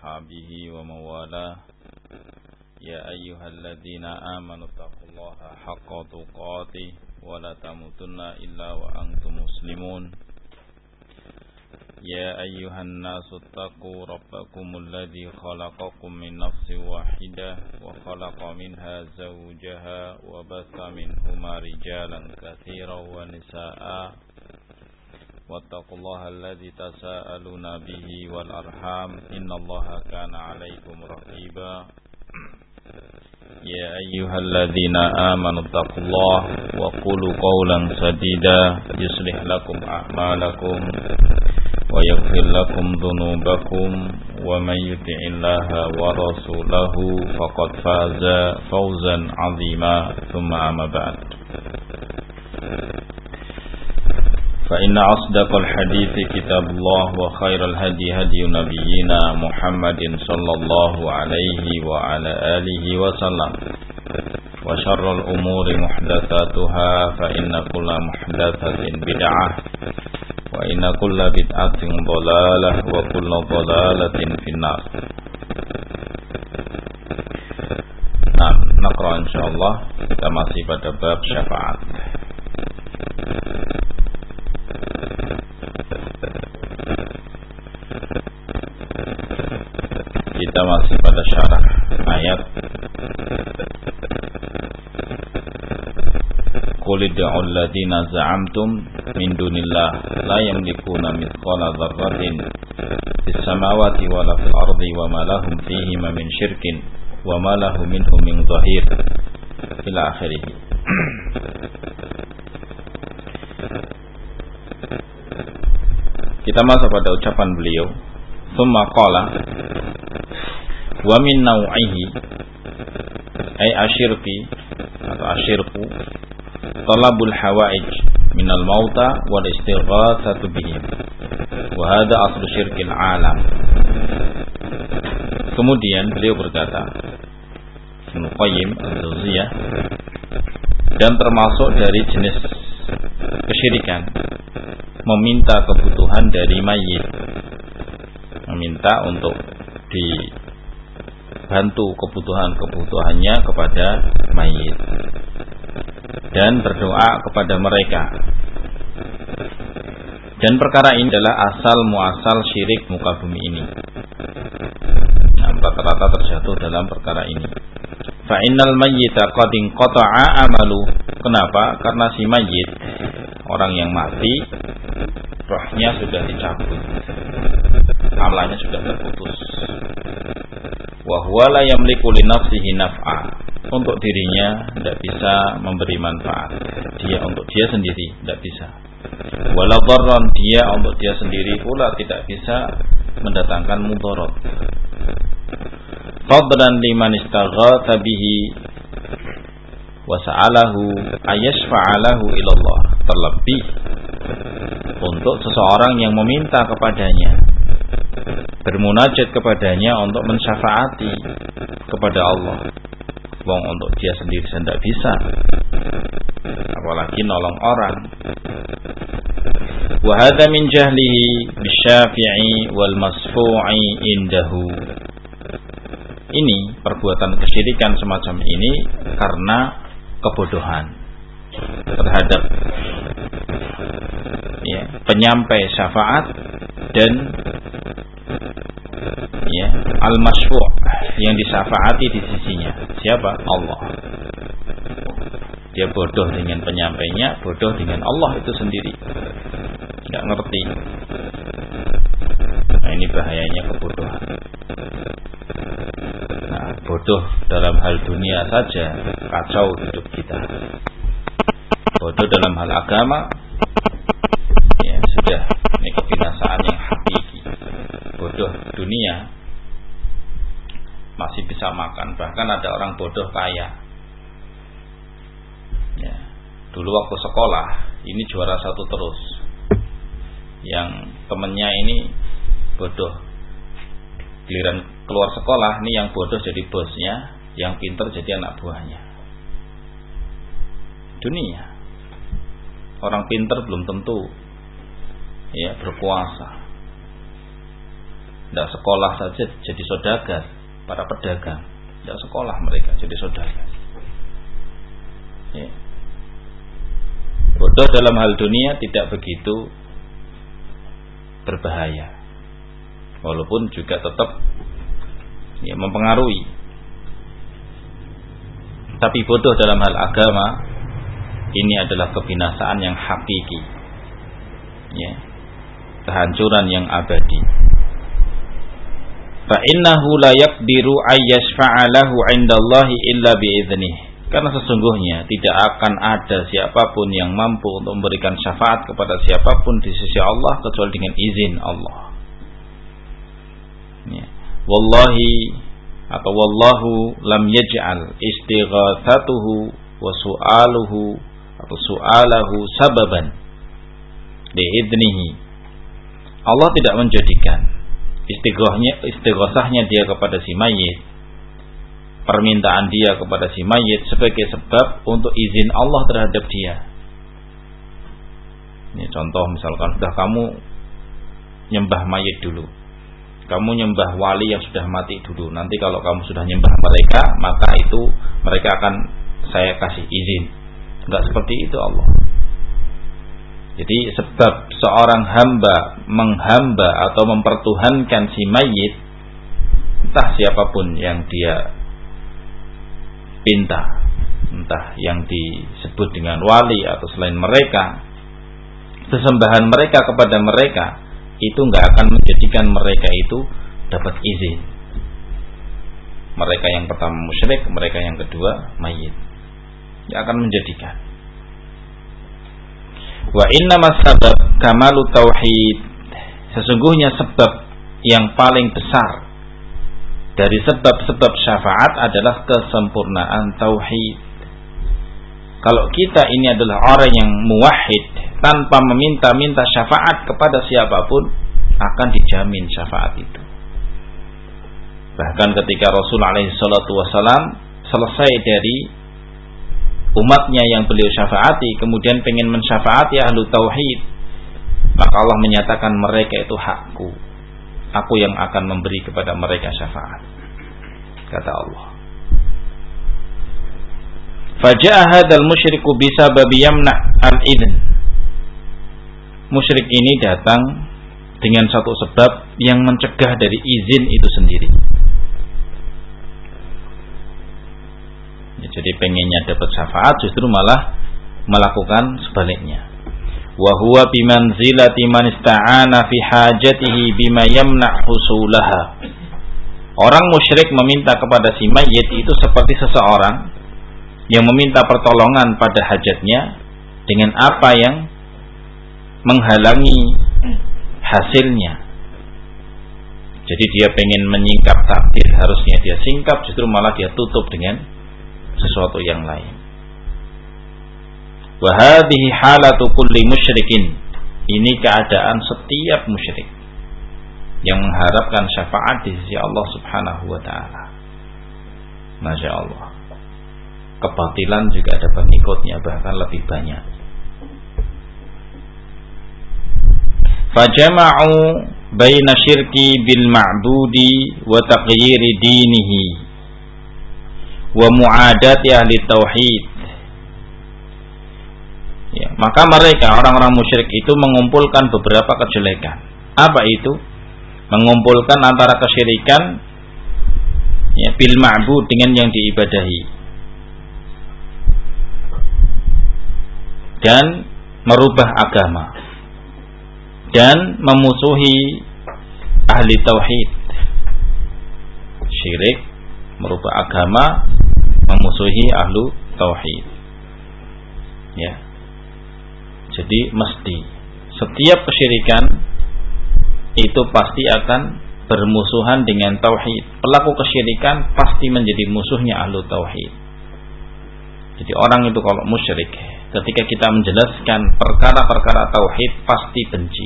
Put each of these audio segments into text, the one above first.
وأصحابه ومن والاه يا أيها الذين آمنوا اتقوا الله حق تقاته ولا تموتن إلا وأنتم مسلمون يا أيها الناس اتقوا ربكم الذي خلقكم من نفس واحدة وخلق منها زوجها وبث منهما رجالا كثيرا ونساء واتقوا الله الذي تساءلون به والأرحام إن الله كان عليكم رقيبا يا أيها الذين آمنوا اتقوا الله وقولوا قولا سديدا يصلح لكم أعمالكم ويغفر لكم ذنوبكم ومن يطع الله ورسوله فقد فاز فوزا عظيما ثم أما بعد فإن أصدق الحديث كتاب الله وخير الهدي هدي نبينا محمد صلى الله عليه وعلى آله وسلم وشر الأمور محدثاتها فإن كل محدثة بدعة وإن كل بدعة ضلالة وكل ضلالة في النار. Nah, naqra insyaallah kita masih pada bab syafaat. Kita masih pada syarah ayat Qul ud'u alladziina za'amtum min dunillah la yamlikuna mithqala dzarratin fis samawati wala fil ardi wa ma lahum fihima min syirkin wa ma lahu minhum min dhahir ila akhirih. Kita masuk pada ucapan beliau, "Tsumma qala wa min naw'ihi ay asyirki atau asyirku talabul hawaij minal mauta wal istighatsatu bihim wa hadha aslu syirkil alam." Kemudian beliau berkata, Ibnu Qayyim al-Jauziyah, dan termasuk dari jenis kesyirikan meminta kebutuhan dari mayit, meminta untuk dibantu kebutuhannya kepada mayit dan berdoa kepada mereka. Dan perkara ini adalah asal muasal syirik muka bumi ini. Nah, rata-rata terjatuh dalam perkara ini. Fa innal mayyita qad inqata'a amalu. Kenapa? Karena si mayit, orang yang mati, rohnya sudah dicabut, amalannya sudah terputus. Wa huwa la yamliku li nafsihi naf'a. Untuk dirinya tidak bisa memberi manfaat. Dia untuk dia sendiri tidak bisa. Wala dharran, dia untuk dia sendiri pula tidak bisa mendatangkan mudarat. Fadlan liman istaghatha bihi wa sa'alahu ayashfa'alahu ilallah. Terlebih untuk seseorang yang meminta kepadanya, bermunajat kepadanya untuk mensyafaati kepada Allah. Wong untuk dia sendiri tidak bisa, apalagi nolong orang. Wa hadza min jahlihi bisyafi'i wal masfu'i indahu. Ini perbuatan kesyirikan semacam ini karena kebodohan terhadap penyampai syafaat dan al-masyfu' yang disyafaati di sisinya. Siapa? Allah. Dia bodoh dengan penyampainya, bodoh dengan Allah itu sendiri. Enggak ngerti. Nah, ini bahayanya kebodohan. Nah, bodoh dalam hal dunia saja kacau hidup kita. Bodoh dalam hal agama, ya sudah, ini kebinasaan yang hakiki. Bodoh dunia masih bisa makan, bahkan ada orang bodoh kaya. Ya, dulu waktu sekolah ini juara satu terus, yang temennya ini bodoh, giliran keluar sekolah nih yang bodoh jadi bosnya, yang pintar jadi anak buahnya. Dunia, orang pintar belum tentu ya berkuasa. tidak sekolah saja jadi saudagar, para pedagang, tidak sekolah mereka jadi saudagar. Ya. Bodoh dalam hal dunia tidak begitu berbahaya, walaupun juga tetap ya, mempengaruhi. Tapi bodoh dalam hal agama ini adalah kebinasaan yang hakiki, ya, kehancuran yang abadi. Fa innahu la yaqdiru ay yashfa'a lahu 'indallahi illa bi'idznihi. Karena sesungguhnya tidak akan ada siapapun yang mampu untuk memberikan syafaat kepada siapapun di sisi Allah kecuali dengan izin Allah. Ya. Wallahi atau wallahu lam yaj'al istighatsatuhu wa su'aluhu atau su'alahu sababan li'idnihi. Allah tidak menjadikan istighosahnya dia kepada si mayit, permintaan dia kepada si mayit sebagai sebab untuk izin Allah terhadap dia. Ini contoh misalkan sudah kamu nyembah mayit dulu, kamu nyembah wali yang sudah mati dulu, nanti kalau kamu sudah nyembah mereka, maka itu mereka akan saya kasih izin. Enggak seperti itu Allah. Jadi sebab seorang hamba menghamba atau mempertuhankan si mayit, entah siapapun yang dia pinta, entah yang disebut dengan wali atau selain mereka, sesembahan mereka kepada mereka itu enggak akan menjadikan mereka itu dapat izin. Mereka yang pertama musyrik, mereka yang kedua mayit, yang akan menjadikan. Wa innamas sabab kamalu tauhid. Sesungguhnya sebab yang paling besar dari sebab-sebab syafaat adalah kesempurnaan tauhid. Kalau kita ini adalah orang yang muwahhid, tanpa meminta-minta syafaat kepada siapapun, akan dijamin syafaat itu. Bahkan ketika Rasulullah SAW selesai dari umatnya yang beliau syafaati, kemudian pengen mensyafaati ahlu tauhid, maka Allah menyatakan mereka itu hakku, aku yang akan memberi kepada mereka syafaat, kata Allah. Faja'a hadzal musyriku bisababi yamna' al-idn. Musyrik ini datang dengan satu sebab yang mencegah dari izin itu sendiri. Jadi pengennya dapat syafaat, justru malah melakukan sebaliknya. Wa huwa bimanzilati man ista'ana fi hajatihi bima yamna' husulaha. Orang musyrik meminta kepada si mayit itu seperti seseorang yang meminta pertolongan pada hajatnya dengan apa yang menghalangi hasilnya. Jadi dia pengen menyingkap takdir, harusnya dia singkap, justru malah dia tutup dengan sesuatu yang lain. Wa hadhihi halatu kulli musyrikin. Ini keadaan setiap musyrik yang mengharapkan syafaat di sisi Allah Subhanahu wa taala. Masya Allah. Kebatilan juga ada pengikutnya, bahkan lebih banyak. Fajama'u baina syirki bil ma'budi wa taghyiri dinihi wa mu'adati ahli tauhid. Ya, maka mereka orang-orang musyrik itu mengumpulkan beberapa kejelekan. Apa itu? Mengumpulkan antara kesyirikan ya, bil ma'bud dengan yang diibadahi, dan merubah agama, dan memusuhi ahli tauhid. Syirik, merubah agama, memusuhi ahlu tauhid. Ya. Jadi mesti setiap kesyirikan itu pasti akan bermusuhan dengan tauhid. Pelaku kesyirikan pasti menjadi musuhnya ahlu tauhid. Jadi orang itu kalau musyrik, ketika kita menjelaskan perkara-perkara tauhid pasti benci.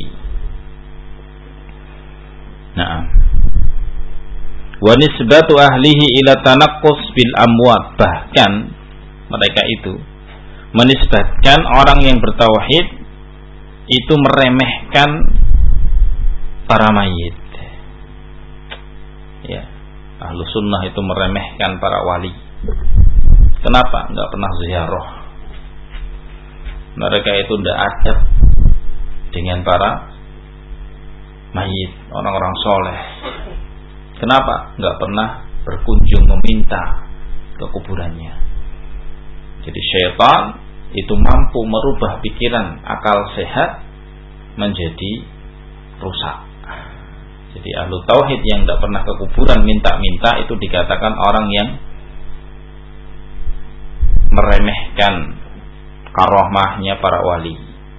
Nah, wa nisbatu ahlihi ila tanaqqus bil amwat. Bahkan mereka itu menisbatkan orang yang bertauhid itu meremehkan para mayit. ahlu sunnah itu meremehkan para wali. Kenapa? Nggak pernah ziarah. Mereka itu tidak adab dengan para mayit, orang-orang soleh. Kenapa? Nggak pernah berkunjung meminta ke kuburannya. Jadi syaitan itu mampu merubah pikiran akal sehat menjadi rusak. Jadi ahlu tauhid yang tidak pernah ke kuburan minta-minta itu dikatakan orang yang meremehkan karomahnya para wali.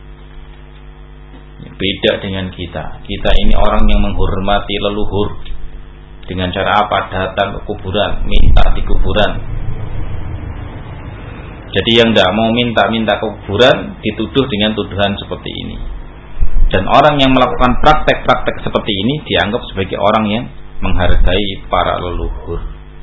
Beda dengan kita. Kita ini orang yang menghormati leluhur. Dengan cara apa? Datang ke kuburan, minta di kuburan. Jadi yang tidak mau minta-minta ke kuburan dituduh dengan tuduhan seperti ini. Dan orang yang melakukan praktek-praktek seperti ini dianggap sebagai orang yang menghargai para leluhur.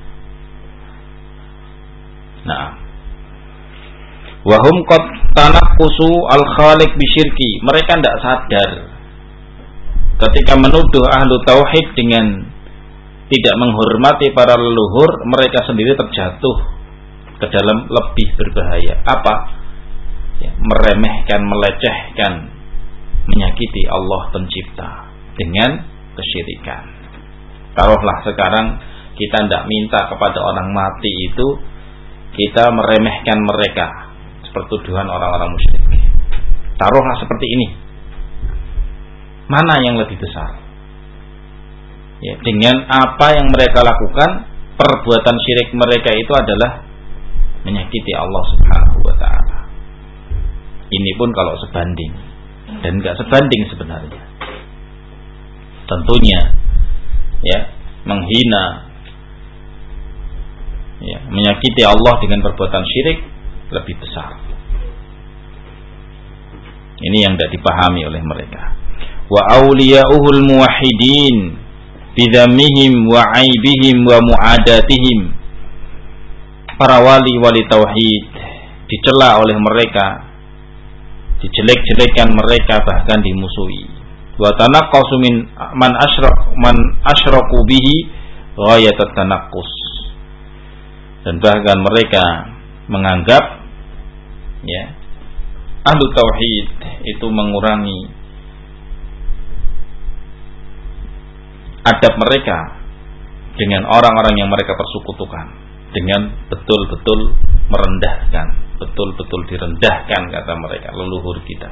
Nah, wahum qad tanaqqusu al-khaliq bisyirki. Mereka tidak sadar ketika menuduh ahlu tauhid dengan tidak menghormati para leluhur, mereka sendiri terjatuh ke dalam lebih berbahaya. Apa? Ya, meremehkan, melecehkan, menyakiti Allah pencipta dengan kesyirikan. Taruhlah sekarang kita tidak minta kepada orang mati itu, kita meremehkan mereka seperti tuduhan orang-orang musyrik. Taruhlah seperti ini. Mana yang lebih besar? Ya, dengan apa yang mereka lakukan, perbuatan syirik mereka itu adalah menyakiti Allah Subhanahu wa ta'ala. Ini pun kalau sebanding, dan enggak sebanding sebenarnya. Tentunya ya, menghina, ya, menyakiti Allah dengan perbuatan syirik lebih besar. Ini yang tidak dipahami oleh mereka. Wa awliya'uhul muwahhidin bidhammihim wa aibihim wa mu'adatihim. Para wali-wali tauhid dicela oleh mereka, dijelek-jelekan mereka, bahkan dimusuhi. Wa tanaqqasu min man asyraku bihi ghayatat tanaqqus. Dan bahkan mereka menganggap ya, ahlu tauhid itu mengurangi adab mereka dengan orang-orang yang mereka persekutukan, dengan betul-betul merendahkan, betul-betul direndahkan, kata mereka, leluhur kita.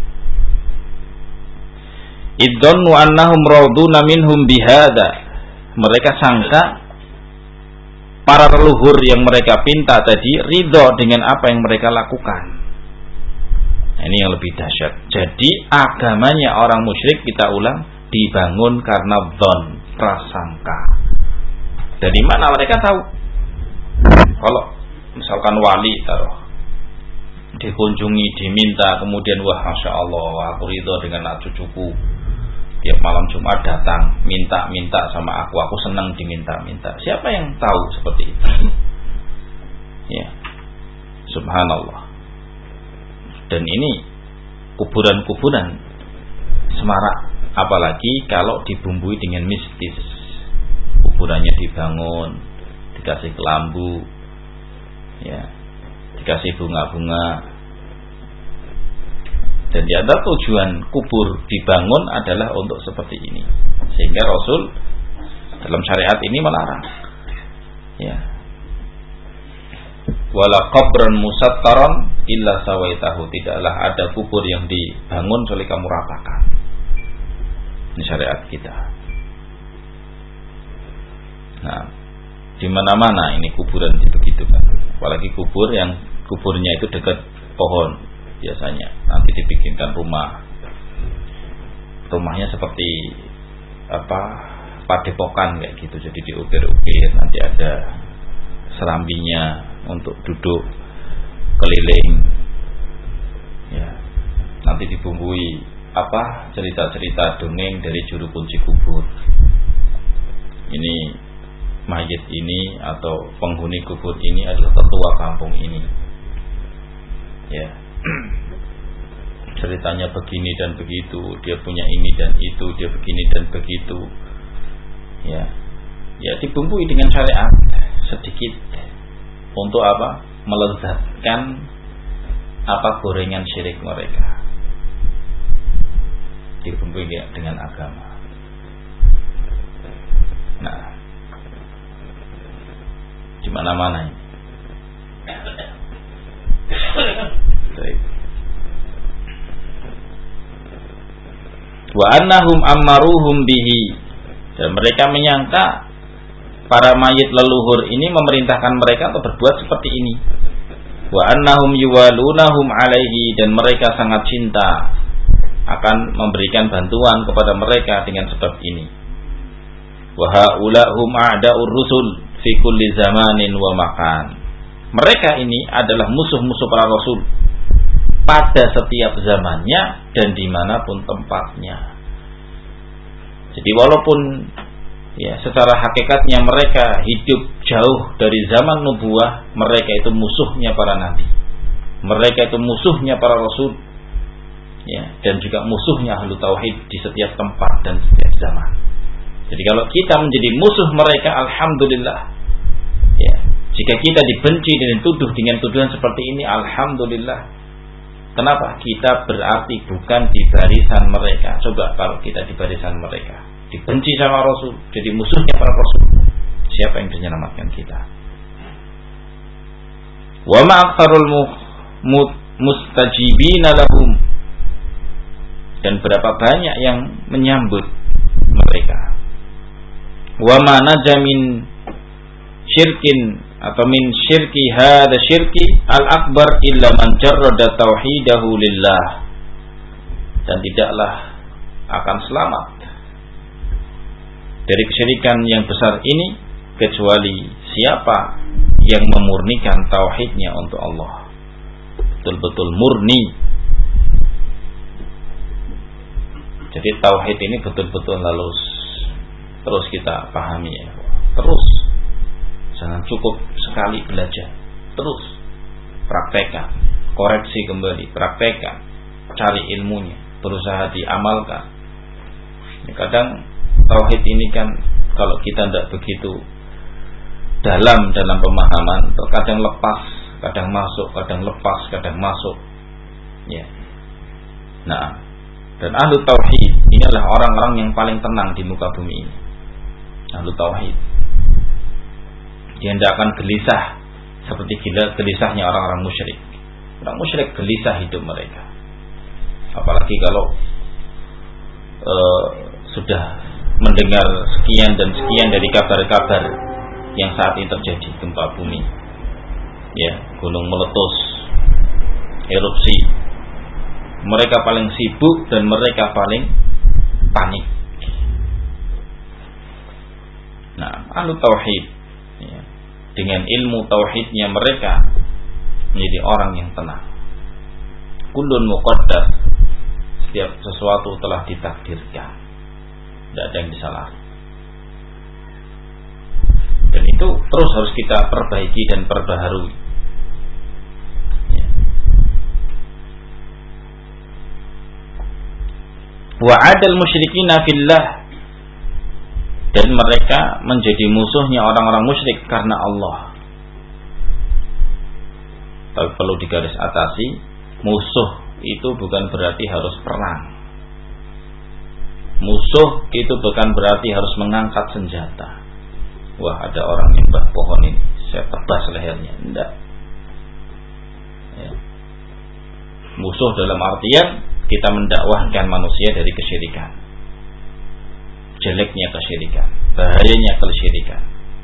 Idzannu annahum raduna minhum bihada. Mereka sangka para leluhur yang mereka pinta tadi ridho dengan apa yang mereka lakukan. Ini yang lebih dahsyat. Jadi agamanya orang musyrik, kita ulang, dibangun karena dzon, prasangka. Dari mana mereka tahu? Kalau misalkan wali taruh dikunjungi, diminta, kemudian wah masya Allah, aku ridho dengan anak cucuku, tiap malam Jumat datang minta sama aku senang diminta-minta. Siapa yang tahu seperti itu? Ya, subhanallah. Dan ini kuburan-kuburan semarak. Apalagi kalau dibumbui dengan mistis. Kuburannya dibangun, dikasih kelambu, ya, dikasih bunga-bunga. Dan di antara tujuan kubur dibangun adalah untuk seperti ini. Sehingga Rasul dalam syariat ini melarang. Ya. Wala qabran musattaran illa sawaitahu. Tidaklah ada kubur yang dibangun kecuali kamu ratakan. Ini syariat kita. Nah, di mana-mana ini kuburan begitu kan. Apalagi kubur yang kuburnya itu dekat pohon biasanya. Nanti dibikinkan rumah. Rumahnya seperti padepokan kayak gitu. Jadi diukir-ukir, nanti ada serambinya untuk duduk keliling. Ya. Nanti dibumbui cerita-cerita dongeng dari juru kunci kubur. Ini mayit ini atau penghuni kubur ini adalah tetua kampung ini. Ya. Ceritanya begini dan begitu, dia punya ini dan itu, dia begini dan begitu. Ya. Ya, dibumbui dengan syariat sedikit untuk apa? Melezatkan apa gorengan syirik mereka. Dibumbui dengan agama. Nah, di mana-mana ini. Baik. Wa annahum ammaruhum bihi, dan mereka menyangka para mayit leluhur ini memerintahkan mereka untuk berbuat seperti ini. Wa annahum yuwalunahum alaihi, dan mereka sangat cinta akan memberikan bantuan kepada mereka dengan sebab ini. Wa haulahum a'da'ur rusul fi kulli zamanin wa makan. Mereka ini adalah musuh-musuh para rasul pada setiap zamannya dan dimanapun tempatnya. Jadi walaupun ya secara hakikatnya mereka hidup jauh dari zaman nubuwah, mereka itu musuhnya para nabi, mereka itu musuhnya para rasul, ya, dan juga musuhnya ahlu tauhid di setiap tempat dan setiap zaman. Jadi kalau kita menjadi musuh mereka, alhamdulillah, ya, jika kita dibenci dan dituduh dengan tuduhan seperti ini, alhamdulillah. Kenapa? Kita berarti bukan di barisan mereka. Coba kalau kita di barisan mereka, dibenci sama Rasul, jadi musuhnya para Rasul, siapa yang bisa menyelamatkan kita? Wa ma aktsarul mustajibina lahum, dan berapa banyak yang menyambut mereka. Wa ma najamin syirkin atau min syirki hada syirki al-akbar illa man jarrada tauhidahu lillah, dan tidaklah akan selamat dari kesyirikan yang besar ini kecuali siapa yang memurnikan tauhidnya untuk Allah, betul-betul murni. Jadi tauhid ini betul-betul halus, terus kita pahami ya, terus. Jangan cukup sekali belajar, terus praktekkan, koreksi kembali, praktekkan, cari ilmunya, berusaha diamalkan. Kadang tauhid ini kan kalau kita tidak begitu dalam pemahaman, terkadang lepas, kadang masuk, kadang lepas, kadang masuk. Ya. Nah, dan ahlu tauhid ini adalah orang-orang yang paling tenang di muka bumi ini. Ahlu tauhid. Dia tidak akan gelisah seperti gelisahnya orang-orang musyrik. Orang musyrik gelisah hidup mereka. Apalagi kalau sudah mendengar sekian dan sekian dari kabar-kabar yang saat ini terjadi, gempa bumi, ya, gunung meletus, erupsi. Mereka paling sibuk dan mereka paling panik. Nah, ahlu tauhid, ya, dengan ilmu tauhidnya mereka menjadi orang yang tenang. Kullun muqaddar, setiap sesuatu telah ditakdirkan, tidak ada yang disalahi. Dan itu terus harus kita perbaiki dan perbaharui. Ya. Wa'adal musyrikina fillah, dan mereka menjadi musuhnya orang-orang musyrik karena Allah. Tapi perlu digaris atasi, musuh itu bukan berarti harus perang. Musuh itu bukan berarti harus mengangkat senjata. Wah, ada orang nyembah pohon ini, saya tebas lehernya. Tidak. Ya. Musuh dalam artian kita mendakwahkan manusia dari kesyirikan. Jeleknya kesyirikan, bahayanya kesyirikan.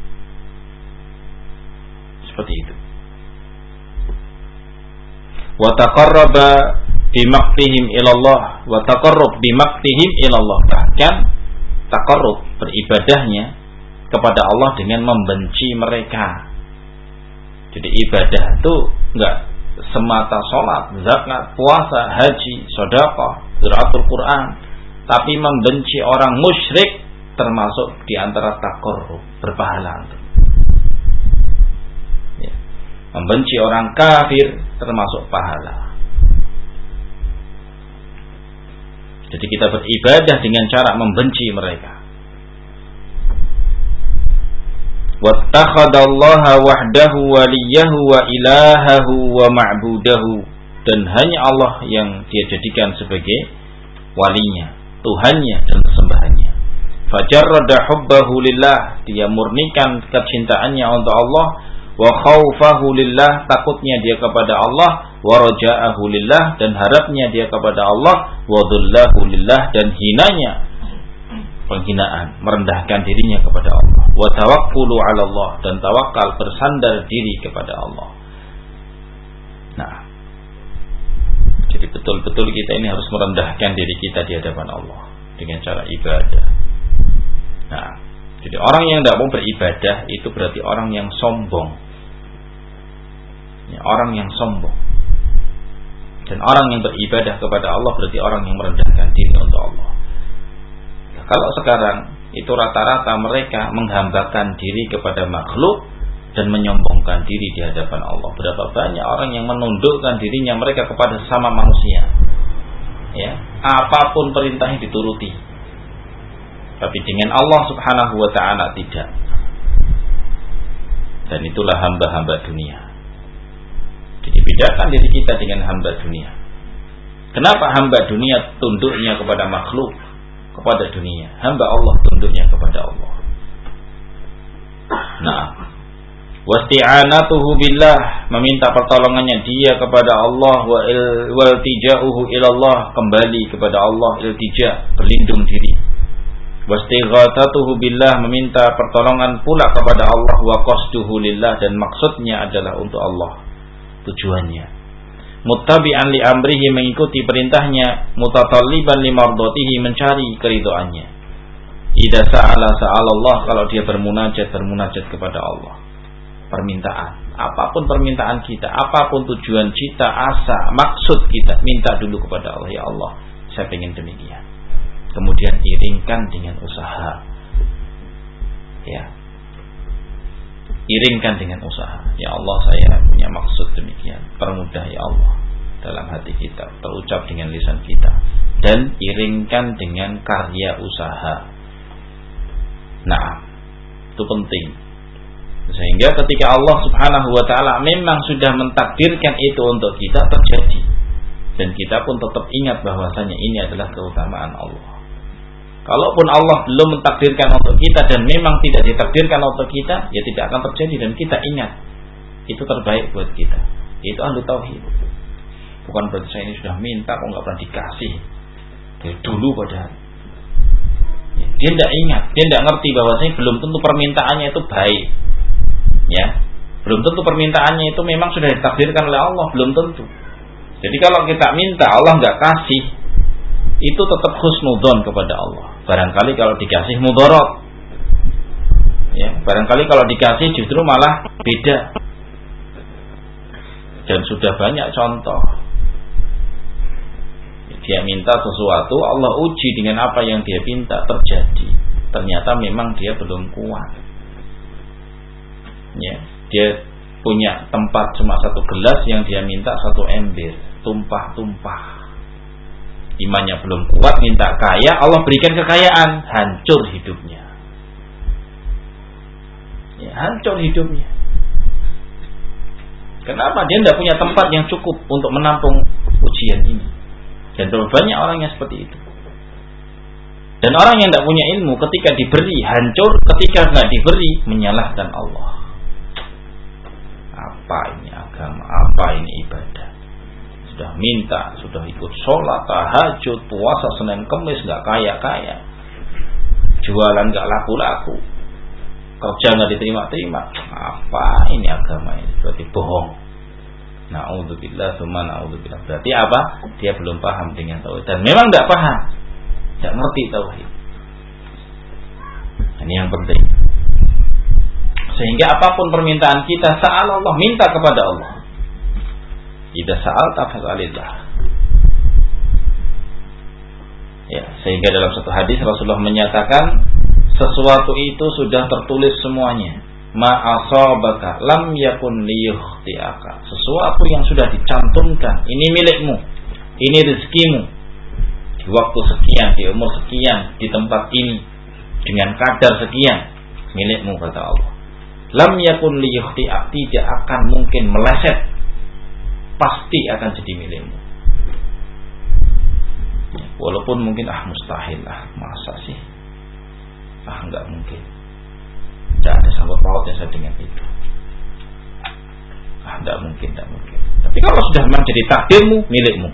Seperti itu. Wa taqarraba bimaqtihim ilallah, wa taqarrub bimaqtihim ilallah. Bahkan taqarrub, beribadahnya kepada Allah dengan membenci mereka. Jadi ibadah itu enggak semata sholat, zakat, puasa, haji, sedekah, qiraatul Quran, tapi membenci orang musyrik termasuk di antara taqarrub, berpahala. Ya. Membenci orang kafir termasuk pahala. Jadi kita beribadah dengan cara membenci mereka. wattakhadallaha wahdahu waliyahu wa ilahahu wa ma'budahu, dan hanya Allah yang dia jadikan sebagai walinya, Tuhannya dan sembahannya. Fajarrada hubbahu lillah, dia murnikan kecintaannya untuk Allah, wa khaufahu lillah, takutnya dia kepada Allah, wa raja'ahu lillah, dan harapnya dia kepada Allah, wa dhullahu lillah, dan hinanya, penghinaan, merendahkan dirinya kepada Allah, wa tawakkulu 'ala Allah, dan tawakal, bersandar diri kepada Allah. Nah, jadi betul-betul kita ini harus merendahkan diri kita di hadapan Allah dengan cara ibadah. Nah, jadi orang yang tidak mau beribadah itu berarti orang yang sombong. Ya, orang yang sombong. Dan orang yang beribadah kepada Allah berarti orang yang merendahkan diri untuk Allah. Nah, kalau sekarang itu rata-rata mereka menghambakan diri kepada makhluk dan menyombongkan diri di hadapan Allah. Berapa banyak orang yang menundukkan dirinya mereka kepada sesama manusia. Ya, apapun perintahnya dituruti. Tapi dengan Allah Subhanahu wa ta'ala tidak. Dan itulah hamba-hamba dunia. Jadi bedakan diri kita dengan hamba dunia. Kenapa hamba dunia tunduknya kepada makhluk, kepada dunia? Hamba Allah tunduknya kepada Allah. Nah, wasti'anatuhu billah, meminta pertolongannya dia kepada Allah, wa iltija'uhu ilallah, kembali kepada Allah, iltija, berlindung diri. Wastighatsatuhu billah, meminta pertolongan pula kepada Allah, wa qasduhu lillah, dan maksudnya adalah untuk Allah, tujuannya. Muttabi'an li amrihi, mengikuti perintahnya, mutatalliban li mardatihi, mencari keridhaannya. Idza sa'ala Allah, kalau dia bermunajat kepada Allah. Permintaan, apapun permintaan kita, apapun tujuan kita, asa, maksud kita, minta dulu kepada Allah. Ya Allah, saya ingin demikian. Kemudian iringkan dengan usaha. Ya. Iringkan dengan usaha. Ya Allah, saya punya maksud demikian. Permudah ya Allah dalam hati kita, terucap dengan lisan kita, dan iringkan dengan karya usaha. Nah, itu penting. Sehingga ketika Allah Subhanahu wa ta'ala memang sudah mentakdirkan itu untuk kita, terjadi. Dan kita pun tetap ingat bahwasanya ini adalah keutamaan Allah. Kalaupun Allah belum mentakdirkan untuk kita dan memang tidak ditakdirkan untuk kita, ya tidak akan terjadi, dan kita ingat itu terbaik buat kita. Itu ahlu tauhid. Bukan berarti saya ini sudah minta kok nggak pernah dikasih dari dulu padahal. Ya, dia tidak ingat, dia tidak ngerti bahwasanya belum tentu permintaannya itu baik. Ya, belum tentu permintaannya itu memang sudah ditakdirkan oleh Allah, belum tentu. Jadi kalau kita minta Allah nggak kasih, itu tetap husnudzon kepada Allah. Barangkali kalau dikasih mudarat, ya, barangkali kalau dikasih justru malah beda. Dan sudah banyak contoh. Dia minta sesuatu, Allah uji dengan apa yang dia minta, terjadi. Ternyata memang dia belum kuat. Ya, dia punya tempat cuma satu gelas, yang dia minta satu ember, tumpah-tumpah. Imannya belum kuat, minta kaya, Allah berikan kekayaan, hancur hidupnya. Ya, hancur hidupnya. Kenapa? Dia tidak punya tempat yang cukup untuk menampung ujian ini. Dan terlalu banyak orang yang seperti itu. Dan orang yang tidak punya ilmu, ketika diberi hancur, ketika tidak diberi menyalahkan Allah. Apa ini agama? Apa ini ibadah? Sudah minta, sudah ikut sholat, tahajud, puasa Senin Kemis, nggak kaya-kaya, jualan nggak laku-laku, kerja nggak diterima-terima. Apa ini agama ini? Berarti bohong. Na'udzubillah, tsumma na'udzubillah. Berarti apa? Dia belum paham dengan tauhid, dan memang nggak paham, nggak ngerti tauhid. Ini yang penting. Sehingga apapun permintaan kita, sa'al Allah, minta kepada Allah. Idza sa'alta fas'alillah. Ya, sehingga dalam satu hadis Rasulullah menyatakan sesuatu itu sudah tertulis semuanya. Ma asabaka lam yakun liyukhti'aka. Sesuatu yang sudah dicantumkan, ini milikmu, ini rezekimu, di waktu sekian, di umur sekian, di tempat ini, dengan kadar sekian, milikmu, kata Allah. lam yakun liyukhti'a, tidak akan mungkin meleset, pasti akan jadi milikmu. Walaupun mungkin mustahil, masa sih, enggak mungkin, tidak ada sangkut pautnya saya dengan itu, enggak mungkin. Tapi kalau sudah memang jadi takdirmu, milikmu.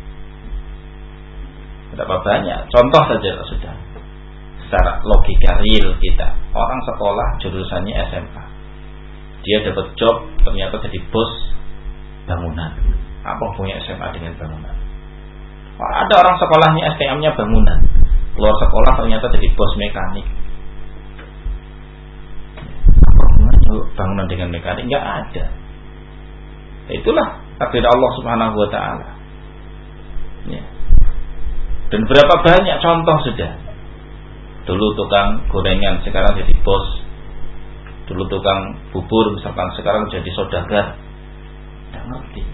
Berapa banyak contoh saja sudah. Secara logika real kita, orang sekolah jurusannya SMA, dia dapat job ternyata jadi bos bangunan. Apa punya SMA dengan bangunan? Ada orang sekolahnya STM-nya bangunan, keluar sekolah ternyata jadi bos mekanik. Apa bangunan dengan mekanik? Enggak ada. Itulah takdir Allah Subhanahu wa taala. Ya. Dan berapa banyak contoh sudah. Dulu tukang gorengan, sekarang jadi bos. Dulu tukang bubur, misalkan sekarang jadi saudagar. Tidak ngerti.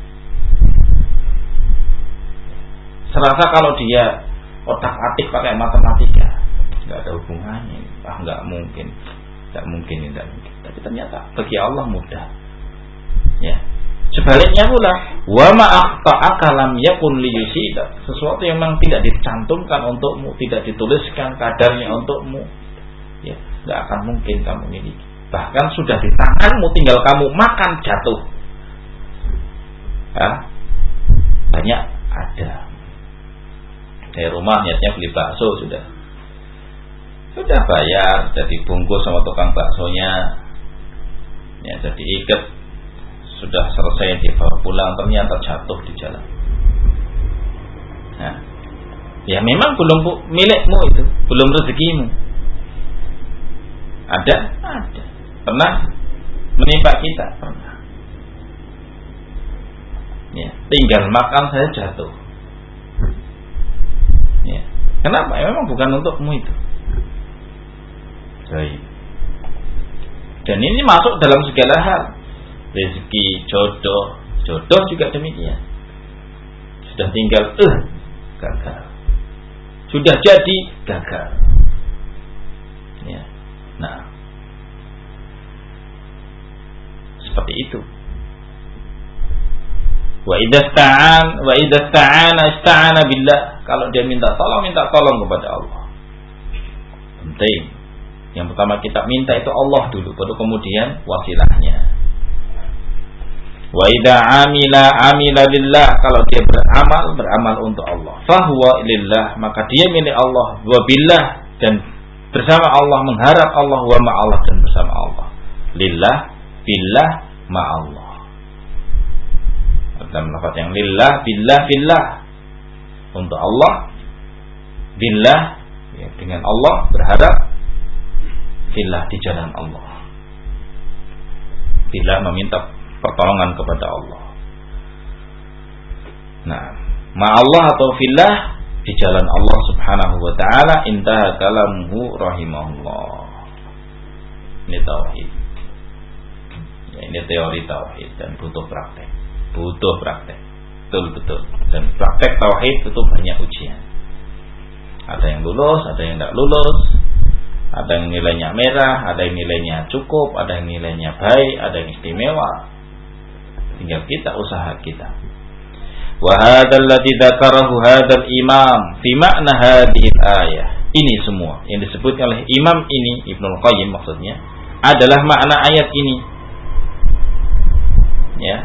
Serasa kalau dia otak-atik pakai matematika, tidak ada hubungannya. Tidak mungkin. Tapi ternyata bagi Allah mudah. Ya. Sebaliknya pula, wa ma akhta'aka lam yakun liyusida, sesuatu yang memang tidak dicantumkan untukmu, tidak dituliskan kadarnya untukmu, ya, enggak akan mungkin kamu miliki. Bahkan sudah di tanganmu, tinggal kamu makan jatuh. Banyak ada. Dari rumah niatnya beli bakso, sudah bayar, sudah dibungkus sama tukang baksonya, ya, jadi ikat. Sudah selesai dibawa pulang, ternyata jatuh di jalan. Nah, ya memang belum milikmu itu, belum rezekimu. Ada. Pernah menimpa kita, pernah. Ya, tinggal makan saya jatuh. Ya, kenapa? Memang bukan untukmu itu. Baik. Dan ini masuk dalam segala hal. Rezeki, jodoh juga demikian. Sudah tinggal gagal. Sudah jadi gagal. Ya. Nah, seperti itu. Wa idza ista'ana billah, kalau dia minta tolong kepada Allah. Penting. Yang pertama kita minta itu Allah dulu, baru kemudian wasilahnya. Wa idza amila lillah, kalau dia beramal untuk Allah, fahuwa lillah, maka dia milik Allah, wa billah, dan bersama Allah, mengharap Allah, wa ma'allah, dan bersama Allah. Lillah, billah, ma'allah. Dalam lafaz yang lillah, billah, billah, untuk Allah, billah, ya, dengan Allah, berharap, billah, di jalan Allah. Billah, meminta pertolongan kepada Allah. Nah, ma'allah atau fillah, di jalan Allah Subhanahu wa ta'ala. Intaha kalamuhu rahimahullah. Ini tauhid. Ya, ini teori tauhid dan butuh praktek. Betul. Dan praktek tauhid itu banyak ujian. Ada yang lulus, ada yang tidak lulus. Ada yang nilainya merah, ada yang nilainya cukup, ada yang nilainya baik, ada yang istimewa. Tinggal kita, usaha kita. Wa hadzal ladzi dzakarahu hadzal imam fi ma'na hadhil ayah. Ini semua yang disebut oleh imam ini, Ibnul Qayyim maksudnya, adalah makna ayat ini. Ya.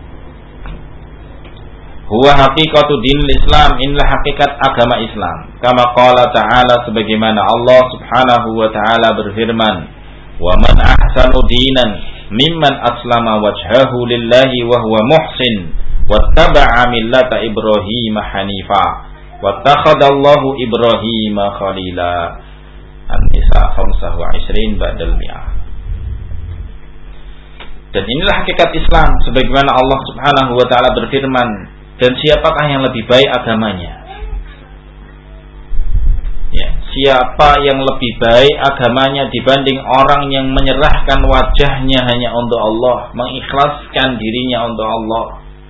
Huwa haqiqatu dinil Islam, inilah hakikat agama Islam. Kama qala ta'ala, sebagaimana Allah Subhanahu wa ta'ala berfirman, wa man ahsanu dinan mimman aslama wajhahu lillahi wa huwa muhsin wattaba'a millata Ibrahim hanifa wattakhadallahu Ibrahim khalila. An-Nisa 25 ba'dal mi'ah. Dan inilah hakikat Islam, sebagaimana Allah Subhanahu wa ta'ala berfirman, dan siapakah yang lebih baik agamanya? Ya, siapa yang lebih baik agamanya dibanding orang yang menyerahkan wajahnya hanya untuk Allah, mengikhlaskan dirinya untuk Allah.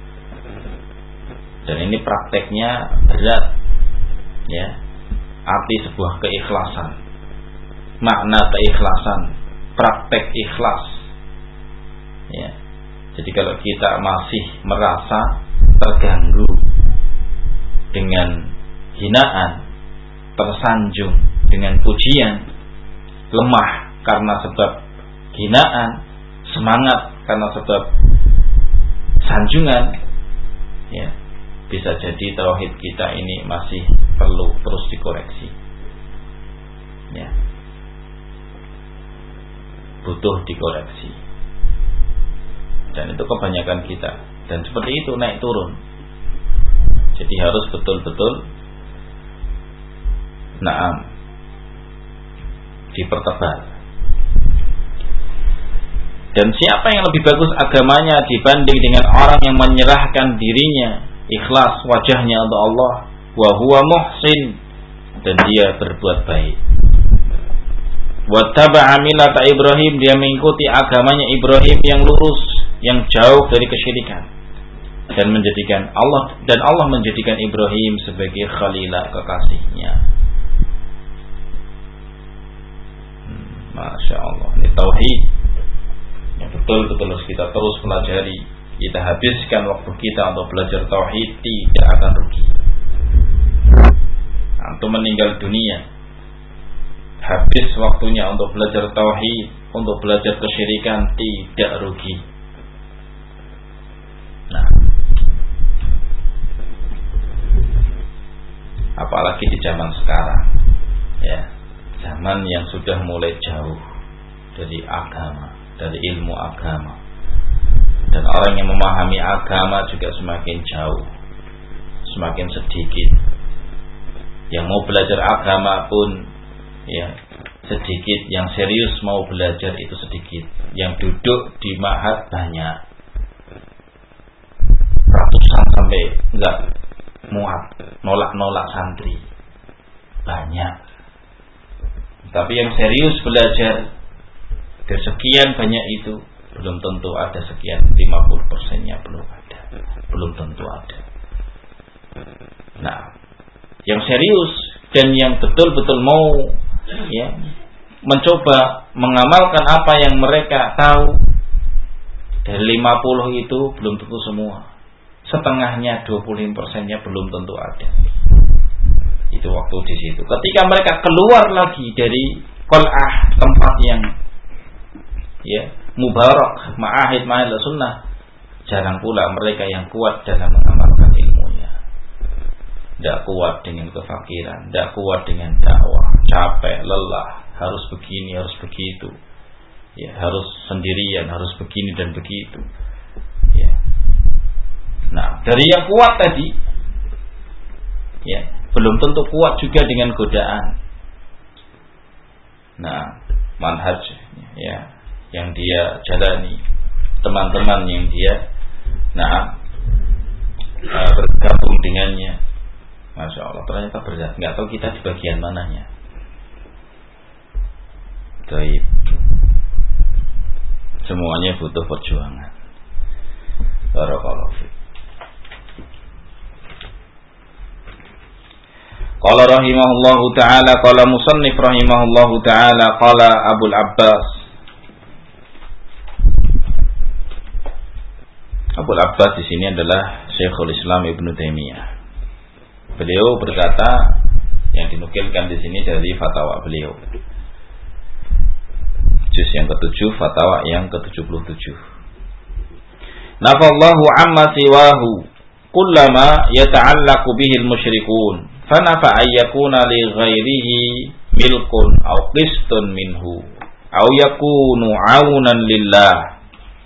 Dan ini prakteknya berat, ya. Arti sebuah keikhlasan, makna keikhlasan, praktek ikhlas, Ya. Jadi kalau kita masih merasa terganggu dengan hinaan, tersanjung dengan pujian, lemah karena sebab hinaan, semangat karena sebab sanjungan, ya, bisa jadi tauhid kita ini masih perlu terus dikoreksi, ya, butuh dikoreksi. Dan itu kebanyakan kita, dan seperti itu naik turun. Jadi harus betul-betul dipertebal. Dan siapa yang lebih bagus agamanya dibanding dengan orang yang menyerahkan dirinya, ikhlas wajahnya untuk Allah, wa huwa muhsin, dan dia berbuat baik. Wattaba'a millata Ibrahim, dia mengikuti agamanya Ibrahim yang lurus, yang jauh dari kesyirikan, dan menjadikan Allah menjadikan Ibrahim sebagai khalilah, kekasihnya. Masya Allah, ini tauhid yang betul-betul harus kita terus pelajari. Kita habiskan waktu kita untuk belajar tauhid, tidak akan rugi. Antum meninggal dunia, habis waktunya untuk belajar tauhid, untuk belajar kesyirikan, tidak rugi. Nah, apalagi di zaman sekarang, ya, zaman yang sudah mulai jauh dari agama, dari ilmu agama, dan orang yang memahami agama juga semakin jauh, semakin sedikit. Yang mau belajar agama pun, ya, sedikit. Yang serius mau belajar itu sedikit. Yang duduk di ma'had banyak, ratusan sampai enggak muat, nolak santri banyak. Tapi yang serius belajar dari sekian banyak itu, belum tentu ada sekian, 50%-nya belum ada, belum tentu ada. Nah, yang serius dan yang betul-betul mau, ya, mencoba mengamalkan apa yang mereka tahu, dari 50 itu belum tentu semua. Setengahnya, 25%-nya belum tentu ada. Itu waktu di situ. Ketika mereka keluar lagi dari qal'ah, tempat yang, ya, mubarak, ma'ahid sunnah, jarang pula mereka yang kuat dalam mengamalkan ilmunya. Tidak kuat dengan kefakiran, tidak kuat dengan dakwah, capek, lelah, harus begini, harus begitu, ya, harus sendirian, harus begini dan begitu, ya. Nah, dari yang kuat tadi, ya, belum tentu kuat juga dengan godaan. Nah, manhaj, ya, yang dia jalani, teman-teman yang dia bergabung dengannya, Masya Allah, ternyata berat. Nggak tahu kita di bagian mananya. Baik, semuanya butuh perjuangan. Barakallahu fiik. Qala rahimahullahu ta'ala, qala musannif rahimahullahu ta'ala, qala Abul Abbas. Abul Abbas di sini adalah Syekhul Islam Ibnu Taimiyah. Beliau berkata, yang dinukilkan di sini dari fatwa beliau, juz yang ke-7, fatwa yang ke-77. Nafallahu amma siwahu kullama yata'allaqu bihil musyrikun, fanafa ayyakuna li ghairihi milkun aw qistun minhu aw yakunu aunan lillah.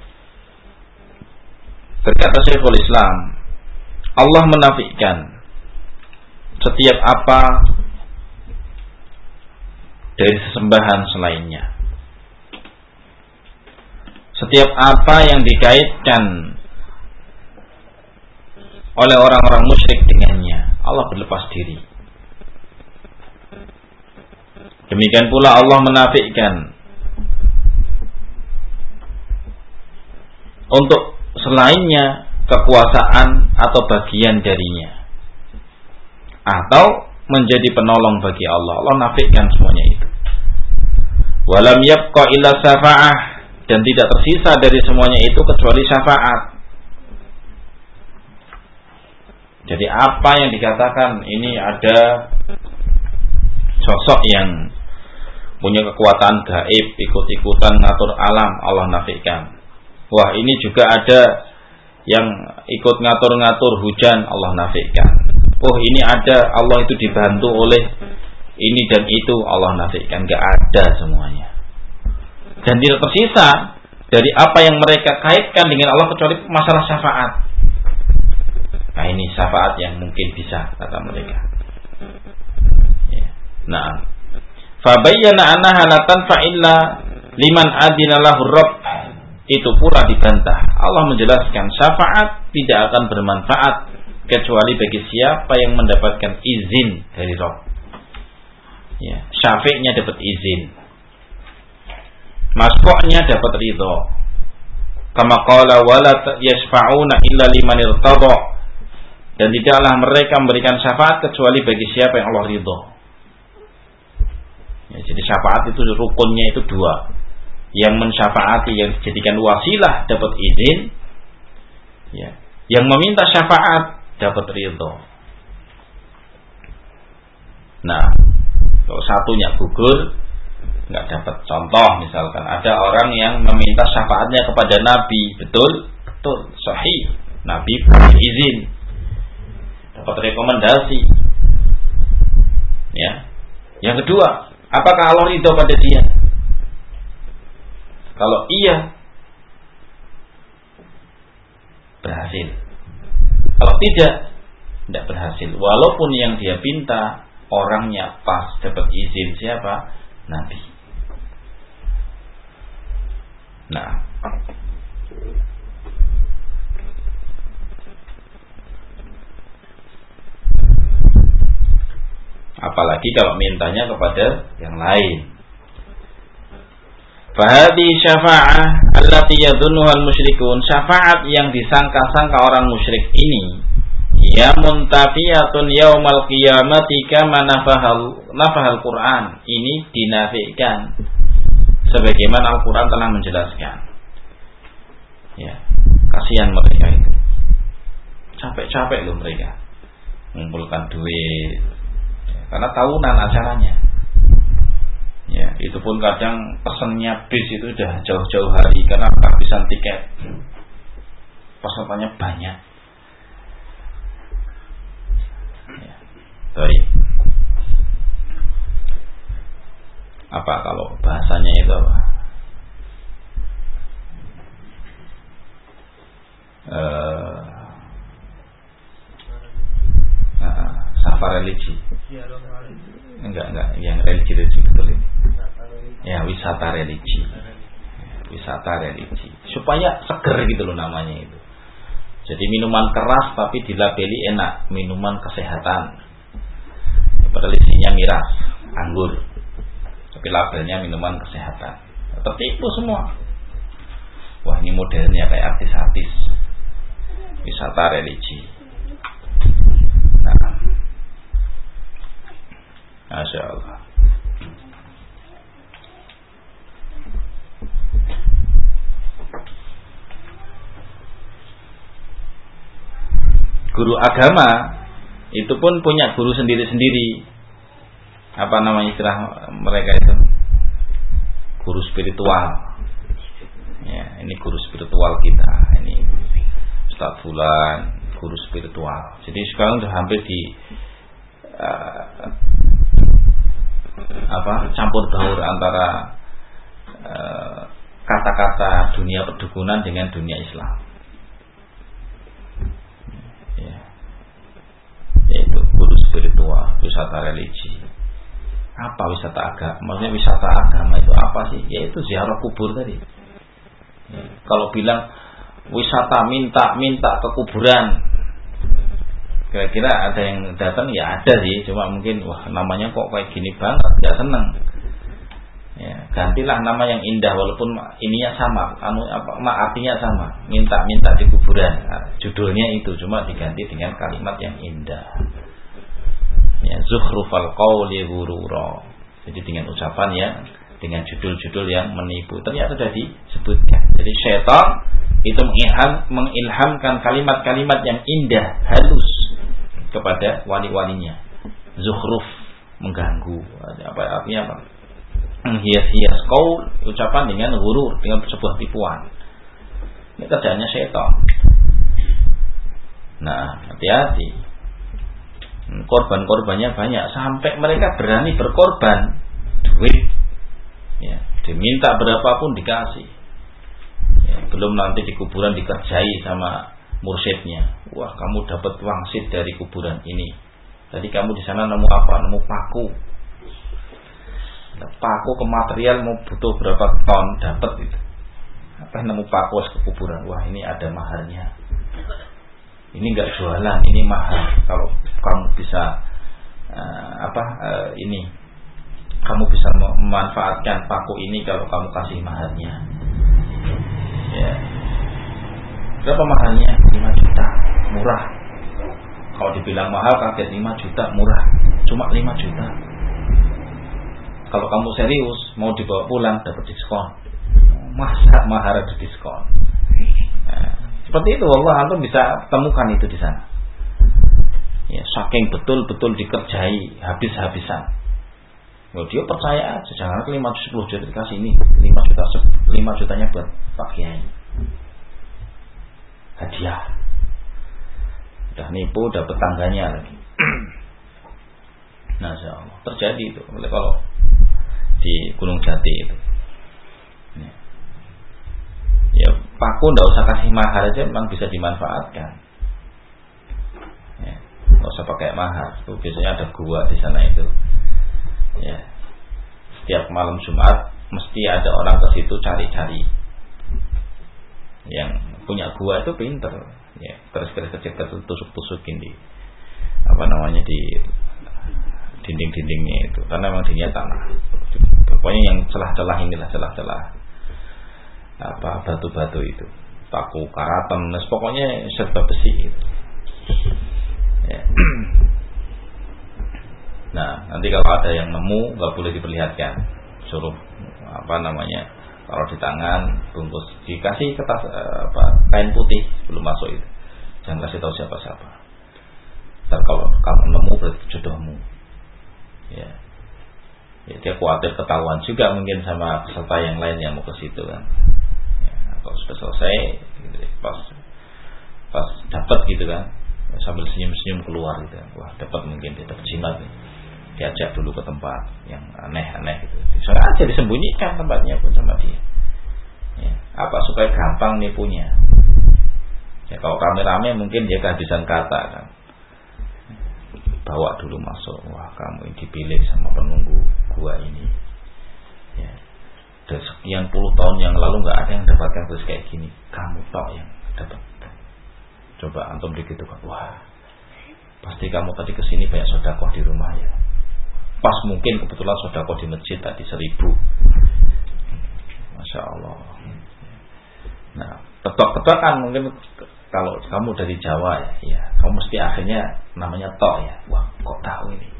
Berkata Syekhul Islam, Allah menafikan setiap apa dari sesembahan selainnya, setiap apa yang dikaitkan oleh orang-orang musyrik dengannya, Allah berlepas diri. Demikian pula Allah menafikan untuk selainnya kekuasaan atau bagian darinya, atau menjadi penolong bagi Allah. Allah nafikan semuanya itu. Walam yabqa illa syafa'ah, dan tidak tersisa dari semuanya itu kecuali syafaat. Jadi apa yang dikatakan ini ada sosok yang punya kekuatan gaib, ikut-ikutan ngatur alam, Allah nafikan. Wah, ini juga ada yang ikut ngatur-ngatur hujan, Allah nafikan. Oh, ini ada Allah itu dibantu oleh ini dan itu, Allah nafikan. Gak ada semuanya. Dan tidak tersisa dari apa yang mereka kaitkan dengan Allah kecuali masalah syafaat. Nah, ini syafaat yang mungkin bisa, kata mereka. Ya. Nah, fabayyana annaha la tanfa'illa liman adina lahu rabb. Itu pula dibantah. Allah menjelaskan syafaat tidak akan bermanfaat kecuali bagi siapa yang mendapatkan izin dari Rabb. Ya, syafi'nya dapat izin, masfu'nya dapat ridho. Kama qala wala yashfa'una illa liman irtada. Dan tidaklah mereka memberikan syafaat kecuali bagi siapa yang Allah ridho. Ya, jadi syafaat itu rukunnya itu dua. Yang mensyafaati, yang dijadikan wasilah dapat izin, ya. Yang meminta syafaat dapat ridho. Nah, kalau satunya gugur, nggak dapat. Contoh misalkan ada orang yang meminta syafaatnya kepada Nabi, betul, sahih. Nabi beri izin, dapat rekomendasi. Ya. Yang kedua, apakah Allah ridho pada dia? Kalau iya, berhasil. Kalau tidak berhasil. Walaupun yang dia pinta orangnya pas, dapat izin siapa? Nabi. Nah, apalagi kalau mintanya kepada yang lain. Fahadi syafa'ah allati yadhunnuha al-musyrikun, syafaat yang disangka-sangka orang musyrik ini, ya muntafiyatun yaumal qiyamati kama nafahal Quran, ini dinafikan sebagaimana Al-Quran telah menjelaskan. Ya, kasihan mereka itu. Capek-capek loh mereka mengumpulkan duit, ya, karena tahunan acaranya. Ya, itu pun kadang pesennya bis itu udah jauh-jauh hari karena kehabisan tiket. Pesertanya banyak. Ya. Baik. Apa kalau bahasanya itu apa? Safar religi. Enggak, yang religi betul ini. Ya, wisata religi. Supaya seger gitu loh namanya itu. Jadi minuman keras tapi dilabeli enak, minuman kesehatan. Padahal isinya miras, anggur. Tapi labelnya minuman kesehatan. Tertipu semua. Wah, ini modelnya kayak artis-artis. Wisata religi. Nah, Masya Allah. Guru agama itu pun punya guru sendiri-sendiri. Apa namanya istilah mereka itu? Guru spiritual. Ya, ini guru spiritual kita. Ini Ustaz Fulan, guru spiritual. Jadi sekarang sudah hampir di campur baur antara kata-kata dunia perdukunan dengan dunia Islam. Yaitu guru spiritual, wisata religi. Apa wisata agama? Maksudnya wisata agama itu apa sih? Yaitu ziarah kubur tadi. Ya, kalau bilang wisata minta ke kuburan, kira-kira ada yang datang? Ya ada sih, cuma mungkin wah namanya kok kayak gini banget, nggak seneng. Ya, gantilah nama yang indah walaupun ininya sama, artinya sama, minta di kuburan. Nah, judulnya itu cuma diganti dengan kalimat yang indah. Ya, zukhrufal qawli ghurura. Jadi dengan ucapan yang dengan judul-judul yang menipu. Ternyata sudah disebutkan. Jadi syaitan itu mengilhamkan kalimat-kalimat yang indah, halus kepada wali-walinya. Zukhruf, mengganggu. Apa artinya apa? Menghias-hias qaul, ucapan dengan ghurur, dengan sebuah tipuan. Ini kerjanya syaitan. Nah, hati-hati. Korban-korbannya banyak, sampai mereka berani berkorban duit. Ya, diminta berapapun dikasih. Ya, belum nanti di kuburan dikerjai sama mursyidnya. Wah, kamu dapat wangsit dari kuburan ini. Tadi kamu di sana nemu apa? Nemu paku. Paku ke material mau butuh berapa ton, dapat itu. Apa nemu paku ke kuburan? Wah, ini ada maharnya. Ini enggak jualan, ini mahar. Kalau kamu bisa ini kamu bisa memanfaatkan paku ini kalau kamu kasih maharnya. Ya. Berapa maharnya? 5 juta, murah. Kalau dibilang mahal kaget, 5 juta murah. Cuma 5 juta. Kalau kamu serius mau dibawa pulang dapat diskon. Masa mahar ada diskon? Nah, seperti itu, Allah antum bisa temukan itu di sana. Ya, saking betul-betul dikerjai habis-habisan. Oh, dia percaya aja, jangan 5-10 juta dikasih ini, 5 jutanya buat Pak Kiai. Hadiah. Udah nipu, dapat tangganya lagi. Nah, insyaallah terjadi itu. Kalau di Gunung Jati itu. Ya, paku enggak usah kasih mahar aja, memang bisa dimanfaatkan. Ya, enggak usah pakai mahar. Itu biasanya ada gua di sana itu. Ya. Setiap malam Jumat mesti ada orang ke situ cari-cari. Yang punya gua itu pinter. Ya, keris-keris kecil tusuk-tusukin di di dinding-dindingnya itu, karena memang dindingnya tanah. Pokoknya yang celah-celah inilah celah-celah batu-batu itu, paku, karatan, pokoknya serba besi itu. Ya. Nah, nanti kalau ada yang nemu nggak boleh diperlihatkan, suruh kalau di tangan bungkus, dikasih kertas kain putih sebelum masuk itu, jangan kasih tahu siapa-siapa. Ntar kalau kamu nemu berarti jodohmu. Ya, dia khawatir ketahuan juga mungkin sama peserta yang lain yang mau ke situ kan. Ya, kalau sudah selesai, pas dapat gitu kan, sambil senyum-senyum keluar gitu. Wah, dapat mungkin dia dapat jimat nih. Diajak dulu ke tempat yang aneh-aneh gitu. Sengaja disembunyikan tempatnya pun sama dia. Ya, apa supaya gampang nipunya. Ya, kalau rame-rame mungkin dia kehabisan kata kan. Bawa dulu masuk, wah kamu ini dipilih sama penunggu gua ini. Ya, dari sekian puluh tahun yang lalu nggak ada yang dapatkan terus kayak gini, kamu tok yang dapat. Coba antum begitu kan, wah pasti kamu tadi kesini banyak sedekah di rumah ya. Pas mungkin kebetulan sedekah di masjid tadi 1.000. Masya Allah. Nah, ketok-ketokan mungkin. Kalau kamu dari Jawa ya, kamu mesti akhirnya namanya tok ya. Wah, kok tahu ini?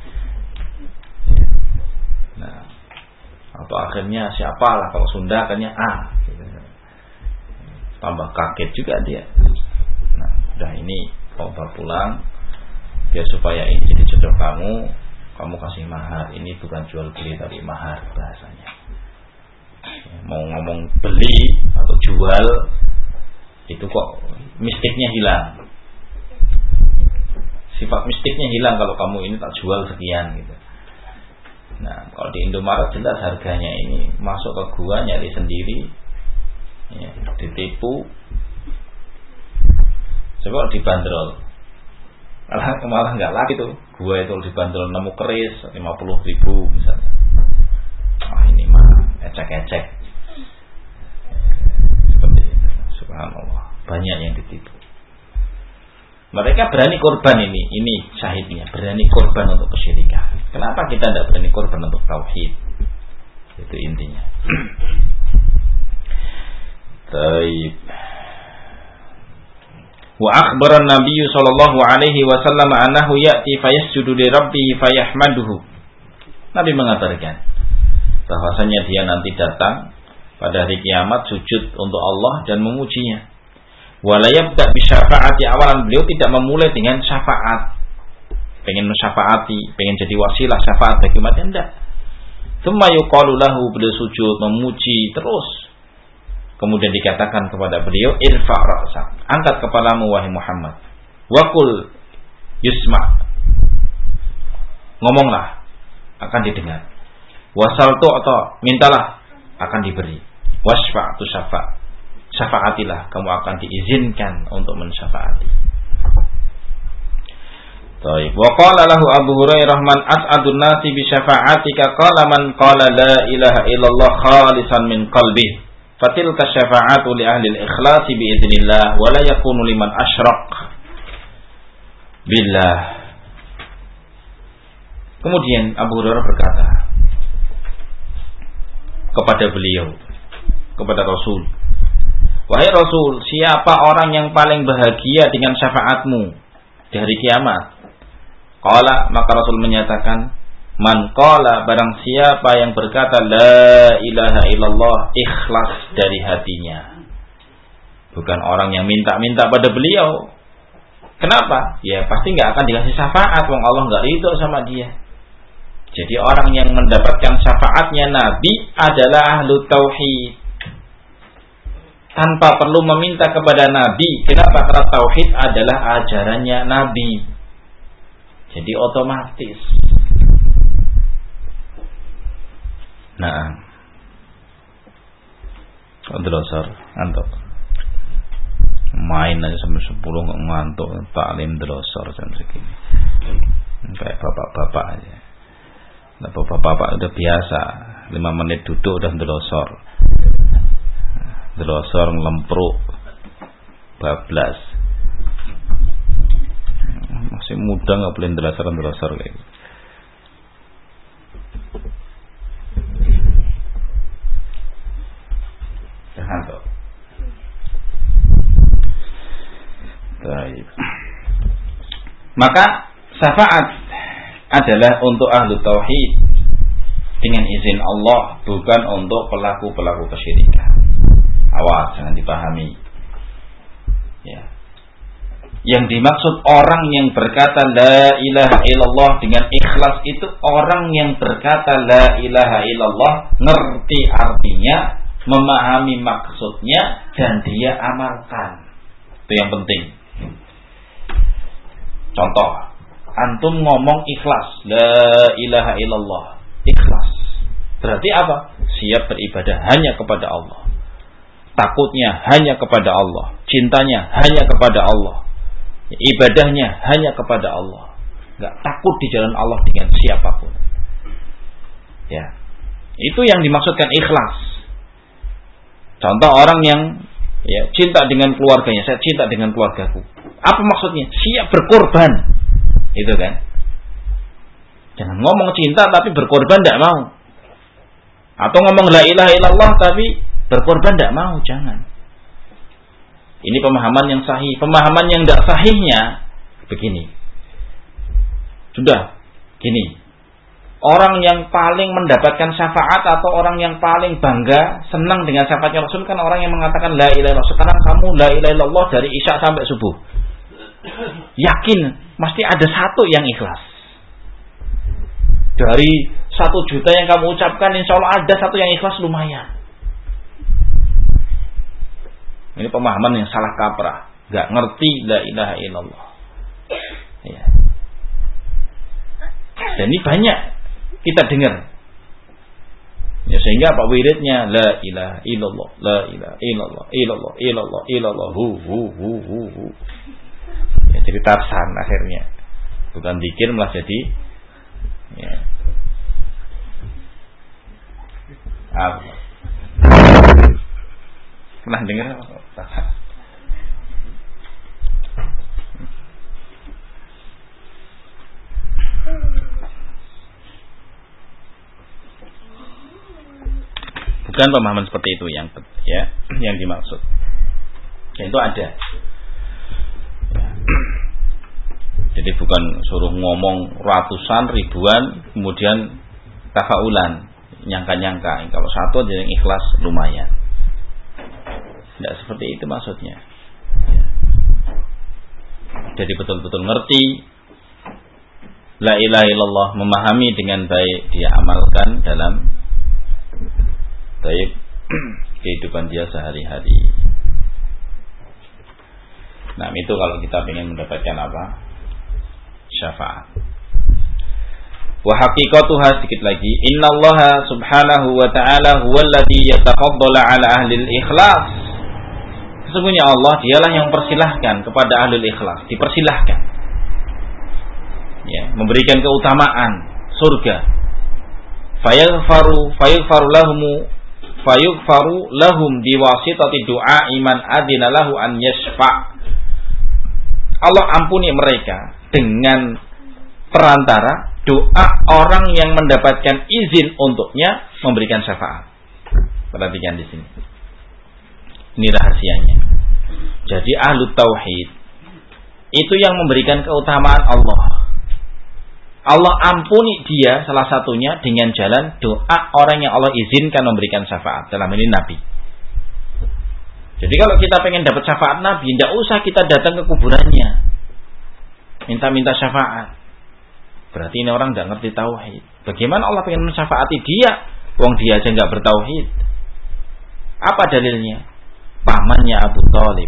Nah, atau akhirnya siapalah, kalau Sunda akhirnya A. Gitu. Tambah kaget juga dia. Nah, udah ini kamu bawa pulang, biar supaya ini jadi jodoh kamu kasih mahar. Ini bukan jual beli tapi mahar bahasanya. Mau ngomong beli atau jual, itu kok mistiknya hilang. Sifat mistiknya hilang kalau kamu ini tak jual sekian gitu. Nah, kalau di Indomaret jelas harganya, ini masuk ke gua nyari sendiri, ya, ditipu. Coba dibanderol, malah nggak lagi tuh. Gua itu dibanderol nemu keris 50.000 misalnya. Ah, ini mah ecek-ecek. Seperti itu. Subhanallah, banyak yang ditipu. Mereka berani korban ini syahidnya, berani korban untuk kesyirikan. Kenapa kita tidak berani korban untuk tauhid? Itu intinya. Baik. Wa akhbara an-nabiy sallallahu alaihi wasallam annahu ya'ti fayasjudu li rabbih fayahmaduhu. Nabi mengabarkan bahwasanya dia nanti datang pada hari kiamat sujud untuk Allah dan memujinya. Wala yabda bi syafaati, awalan beliau tidak memulai dengan syafaat. Pengen mensyafaati, pengen jadi wasilah syafaat bagi umat, enggak. Tsumma yuqalu lahu, beliau sujud memuji terus. Kemudian dikatakan kepada beliau, irfa' ra'sak, angkat kepalamu wahai Muhammad. Wa qul yusma', ngomonglah akan didengar. Wasal tu'ta, mintalah akan diberi. Wasfa' tu syafa', syafaatilah, kamu akan diizinkan untuk mensyafaati. Baik. Wa qala lahu Abu Hurairah, man as'adun nasi bi syafa'atika, qala man qala la ilaha illallah khalisan min qalbi. Fatilka syafa'atu li ahli al-ikhlas bi idznillah wa la yakunu liman asyraq billah. Kemudian Abu Hurairah berkata kepada beliau, kepada Rasul, wahai Rasul, siapa orang yang paling bahagia dengan syafaatmu di hari kiamat? Qala, maka Rasul menyatakan, man qala, barang siapa yang berkata la ilaha illallah ikhlas dari hatinya. Bukan orang yang minta-minta pada beliau. Kenapa? Ya pasti gak akan dikasih syafaat, wong Allah gak ridho sama dia. Jadi orang yang mendapatkan syafaatnya Nabi adalah ahlu tauhid, tanpa perlu meminta kepada Nabi. Kenapa? Karena tauhid adalah ajarannya Nabi. Jadi otomatis. Nah, Drosor ngantuk. Main aja sampai 10 nggak ngantuk. Taklim Drosor jam segini. Kayak bapak-bapak aja. Nah, bapak-bapak udah biasa. 5 menit duduk udah Drosor. Drosor ngelempruk, bablas. Masih muda nggak boleh Drosor kayak gitu. Hantu. Baik. Maka syafaat adalah untuk ahlu tauhid dengan izin Allah, bukan untuk pelaku-pelaku kesyirikan. Awas, jangan dipahami. Ya. Yang dimaksud orang yang berkata la ilaha illallah dengan ikhlas itu orang yang berkata la ilaha illallah, ngerti artinya, memahami maksudnya, dan dia amalkan. Itu yang penting. Contoh, antum ngomong ikhlas, la ilaha illallah, ikhlas. Berarti apa? Siap beribadah hanya kepada Allah, takutnya hanya kepada Allah, cintanya hanya kepada Allah, ibadahnya hanya kepada Allah, nggak takut di jalan Allah dengan siapapun. Ya, itu yang dimaksudkan ikhlas. Contoh orang yang cinta dengan keluarganya, saya cinta dengan keluargaku. Apa maksudnya? Siap berkorban. Itu kan? Jangan ngomong cinta tapi berkorban tidak mau. Atau ngomong la ilaha illallah tapi berkorban tidak mau, jangan. Ini pemahaman yang sahih. Pemahaman yang tidak sahihnya begini. Sudah, gini. Orang yang paling mendapatkan syafaat atau orang yang paling bangga, senang dengan syafaatnya Rasul kan orang yang mengatakan la ilaha illallah. Sekarang kamu la ilaha illallah dari isya sampai subuh. Yakin pasti ada satu yang ikhlas. Dari 1 juta yang kamu ucapkan, insya Allah ada satu yang ikhlas, lumayan. Ini pemahaman yang salah kaprah, gak ngerti la ilaha illallah. Ya. Dan ini banyak kita dengar. Ya, sehingga apa wiridnya la ilaha illallah, la ilaha illallah, illallah, illallah, illallah, hu. Ya, jadi tarsan akhirnya. Bukan zikir malah jadi ya. Apa? Pernah dengar apa? Bukan pemahaman seperti itu yang dimaksud. Dan itu ada. Ya. Jadi bukan suruh ngomong ratusan, ribuan, kemudian tafaulan. nyangka-nyangka. Kalau satu aja yang ikhlas lumayan. Tidak seperti itu maksudnya. Jadi betul-betul ngerti la ilaha illallah, memahami dengan baik, dia amalkan dalam baik kehidupan dia sehari-hari. Nah, itu kalau kita ingin mendapatkan apa? Syafaat. Wa haqiqatuha, sedikit lagi, innallaha subhanahu wa ta'ala huwallazi yatafaddalu ala ahli al-ikhlas. Sesungguhnya Allah dialah yang persilahkan kepada ahli al-ikhlas, dipersilahkan, ya, memberikan keutamaan surga. Fayughfaru lahum biwasitati du'a iman adina lahu an yashfa'. Allah ampuni mereka dengan perantara doa orang yang mendapatkan izin untuknya memberikan syafaat. Perhatikan di sini. Ini rahasianya. Jadi ahlu tauhid itu yang memberikan keutamaan Allah. Allah ampuni dia salah satunya dengan jalan doa orang yang Allah izinkan memberikan syafaat. Dalam ini Nabi. Jadi kalau kita pengen dapat syafaat Nabi, tidak usah kita datang ke kuburannya minta-minta syafaat. Berarti ini orang tidak ngerti tauhid. Bagaimana Allah pengen mensyafaati dia, wong dia aja nggak bertauhid? Apa dalilnya? Pamannya Abu Thalib.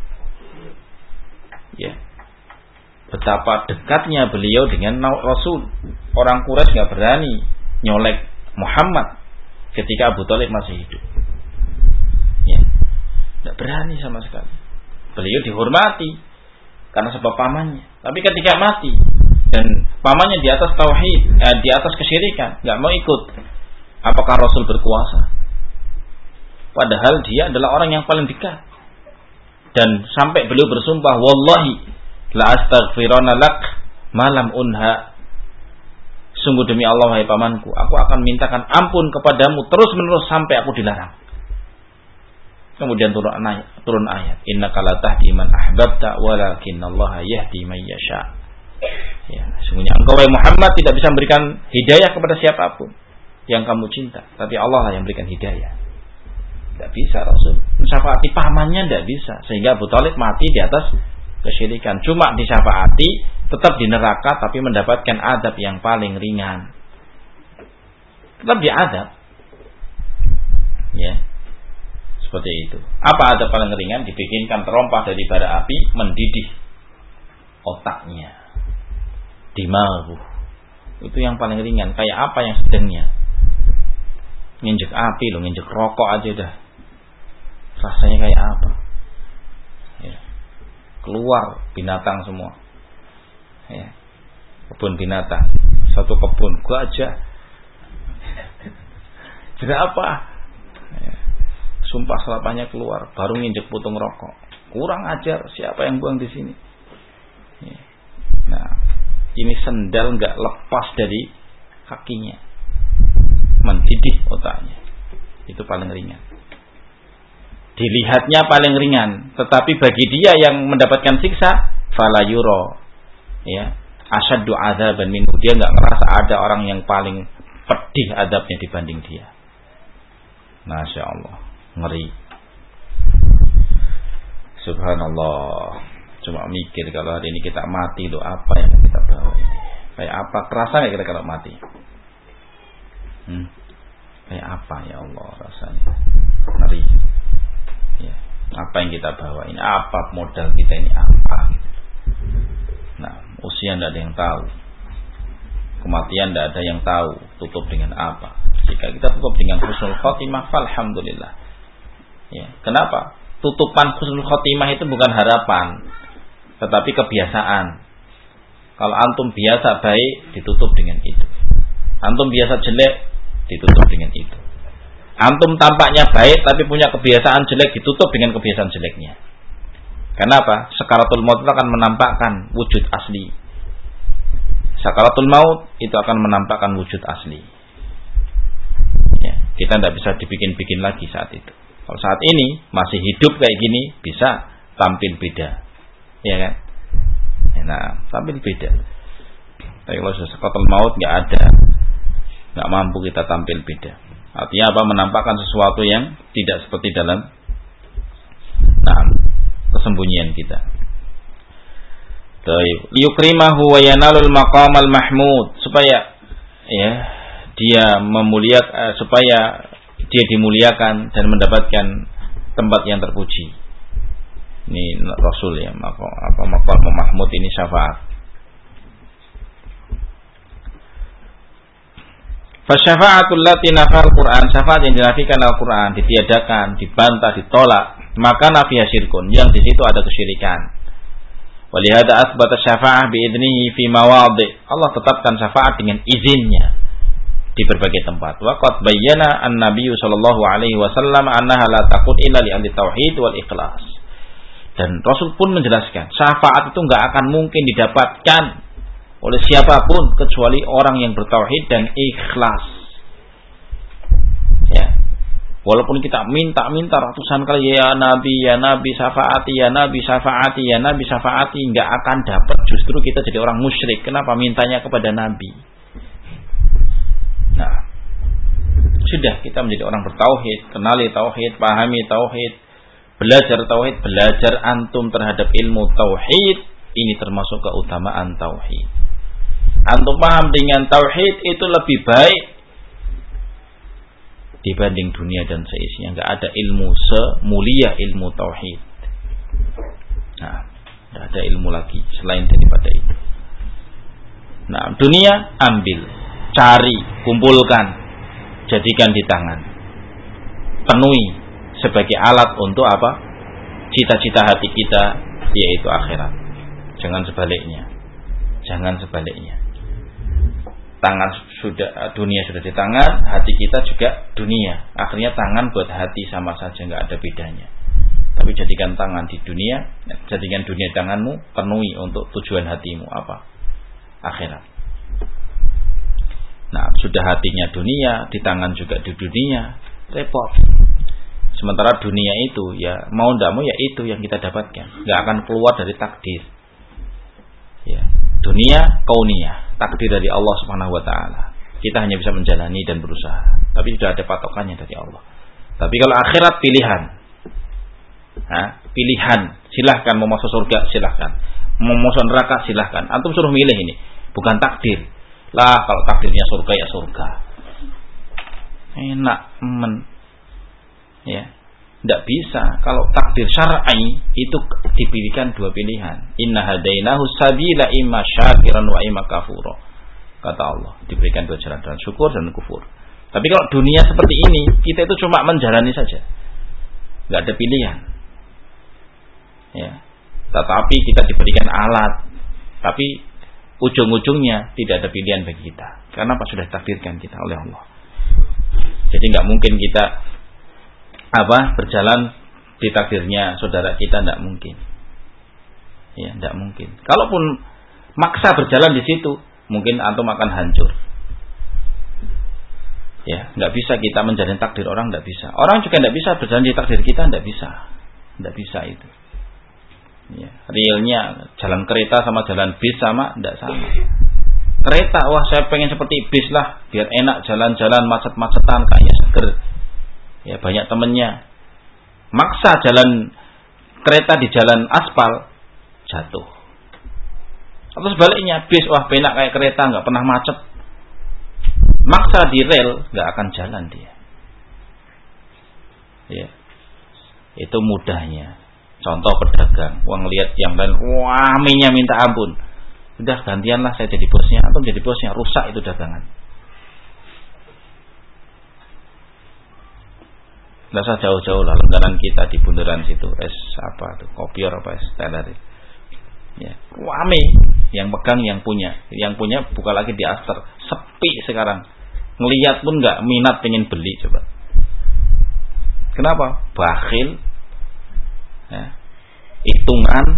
Ya. Betapa dekatnya beliau dengan Rasul. Orang Quraisy nggak berani nyolek Muhammad ketika Abu Thalib masih hidup. Ya. Nggak berani sama sekali. Beliau dihormati karena sebab pamannya. Tapi ketika mati dan pamannya di atas tauhid, di atas kesyirikan, nggak mau ikut, apakah Rasul berkuasa? Padahal dia adalah orang yang paling dekat. Dan sampai beliau bersumpah, wallahi la astaghfirana lak malam unha. Sungguh demi Allah wahai pamanku, aku akan mintakan ampun kepadamu terus-menerus sampai aku dilarang. Kemudian turun ayat, innaka la tahdi man ahbabta walakinallaha yahdi man yasha. Ya, sesungguhnya engkau wahai Muhammad tidak bisa memberikan hidayah kepada siapapun yang kamu cinta, tapi Allah lah yang memberikan hidayah. Tidak bisa Rasul mensyafaati pamannya, tidak bisa, sehingga Abu Thalib mati di atas kesyirikan. Cuma disyafaati tetap di neraka, tapi mendapatkan adab yang paling ringan. Tetap diadab, ya, seperti itu. Apa adab paling ringan? Dibikinkan terompah dari bara api, mendidih otaknya, dimauh. Itu yang paling ringan. Kayak apa yang sedangnya? Nginjek api loh, nginjek rokok aja dah. Rasanya kayak apa? Ya. Keluar binatang semua. Ya. Kebun binatang. Satu kebun gajah. Jadi apa? Ya. Sumpah selapanya keluar, baru nginjek putung rokok. Kurang ajar, siapa yang buang di sini? Ya. Nah, ini sendal nggak lepas dari kakinya, mendidih otaknya. Itu paling ringan. Dilihatnya paling ringan, tetapi bagi dia yang mendapatkan siksa, fala yura, ya, asyaddu adzaban minhu. Dia nggak ngerasa ada orang yang paling pedih adabnya dibanding dia. Masya Allah, ngeri. Subhanallah. Cuma mikir kalau hari ini kita mati, loh apa yang kita bawa ini? Kayak apa? Kerasa nggak kita kalau mati? Kayak apa ya Allah rasanya? Ngeri. Ya, apa yang kita bawa ini? Apa modal kita ini? Apa? Nah, usia tidak ada yang tahu, kematian tidak ada yang tahu. Tutup dengan apa? Jika kita tutup dengan husnul khotimah, alhamdulillah. Ya, kenapa? Tutupan husnul khotimah itu bukan harapan, tetapi kebiasaan. Kalau antum biasa baik, ditutup dengan itu. Antum biasa jelek, ditutup dengan itu. Antum tampaknya baik tapi punya kebiasaan jelek, ditutup dengan kebiasaan jeleknya. Kenapa? Sakaratul maut itu akan menampakkan wujud asli. Sakaratul maut itu akan menampakkan wujud asli. Ya, kita tidak bisa dibikin-bikin lagi saat itu. Kalau saat ini masih hidup kayak gini, bisa tampil beda, ya kan? Nah, tampil beda. Tapi kalau sakaratul maut nggak ada, Nggak mampu kita tampil beda. Artinya apa? Menampakkan sesuatu yang tidak seperti dalam kesembunyian kita. Liyukrimahu wa yanalul maqamal mahmud, supaya ya dia supaya dia dimuliakan dan mendapatkan tempat yang terpuji. Ini Rasul ya, maqam mahmud ini syafaat. Fasyafa'atul lati nafal Quran, syafaat yang dinafikan Al-Quran, ditiadakan, dibantah, ditolak, maka nafiya syirkun, yang di situ ada kesyirikan. Walihada asbata syafa'ah biidnihi fi mawadhi, Allah tetapkan syafaat dengan izinnya di berbagai tempat. Wa qad bayyana an-nabiy sallallahu alaihi wasallam annaha la taqul illa li ahli tauhid wal ikhlas. Dan Rasul pun menjelaskan, syafaat itu enggak akan mungkin didapatkan oleh siapapun kecuali orang yang bertauhid dan ikhlas. Ya. Walaupun kita minta ratusan kali ya Nabi syafaati, ya Nabi syafaati, ya Nabi syafaati, enggak akan dapat. Justru kita jadi orang musyrik. Kenapa mintanya kepada Nabi? Nah, sudah kita menjadi orang bertauhid, kenali tauhid, pahami tauhid, belajar antum terhadap ilmu tauhid, ini termasuk keutamaan tauhid. Antum paham dengan tauhid itu lebih baik dibanding dunia dan seisinya. Enggak ada ilmu semulia ilmu tauhid. Nah, enggak ada ilmu lagi selain daripada itu. Nah, dunia ambil, cari, kumpulkan, jadikan di tangan, penuhi sebagai alat untuk apa? Cita-cita hati kita, yaitu akhirat. Jangan sebaliknya. Dunia sudah di tangan, hati kita juga dunia. Akhirnya tangan buat hati sama saja, nggak ada bedanya. Tapi jadikan tangan di dunia, jadikan dunia tanganmu, penuhi untuk tujuan hatimu apa? Akhirat. Nah, sudah hatinya dunia, di tangan juga di dunia, repot. Sementara dunia itu ya mau tidak mau ya itu yang kita dapatkan, nggak akan keluar dari takdir. Ya, dunia kauniyah, takdir dari Allah Subhanahu wa taala. Kita hanya bisa menjalani dan berusaha, tapi sudah ada patokannya dari Allah. Tapi kalau akhirat pilihan. Pilihan, silahkan mau masuk surga silahkan, mau masuk neraka silahkan. Antum suruh milih ini, bukan takdir. Lah kalau takdirnya surga ya surga. Enak ya. Tidak bisa. Kalau takdir syar'i itu dipilihkan dua pilihan. Inna hadainahu sabila imma syakiran wa imma kafura. Kata Allah, diberikan dua jalan, syukur dan kufur. Tapi kalau dunia seperti ini, kita itu cuma menjalani saja. Enggak ada pilihan. Ya. Tetapi kita diberikan alat. Tapi ujung-ujungnya tidak ada pilihan bagi kita. Karena apa? Sudah takdirkan kita oleh Allah. Jadi enggak mungkin kita berjalan di takdirnya saudara kita, tidak mungkin. Ya, tidak mungkin. Kalaupun maksa berjalan di situ, mungkin antum akan hancur. Ya, tidak bisa kita menjalani takdir orang, tidak bisa. Orang juga tidak bisa berjalan di takdir kita, tidak bisa itu. Ya, realnya jalan kereta sama jalan bis sama, tidak sama. Kereta, wah saya pengen seperti bis lah, biar enak jalan-jalan macet-macetan kayak seger. Ya, banyak temennya. Maksa jalan kereta di jalan aspal, jatuh. Atau sebaliknya, bis, wah penak kayak kereta, nggak pernah macet. Maksa di rel, nggak akan jalan dia. Ya, itu mudahnya. Contoh pedagang, uang lihat yang lain, wah minyak minta ampun. Udah gantianlah saya jadi bosnya, atau jadi bosnya, rusak itu dagangan. Nggak usah jauh-jauh lah, langganan kita di bundaran situ, kopior apa es teler. Ya, rame, yang pegang yang punya buka lagi di Aster, sepi sekarang. Ngelihat pun nggak minat pengen beli coba. Kenapa? Bakhil, ya, hitungan,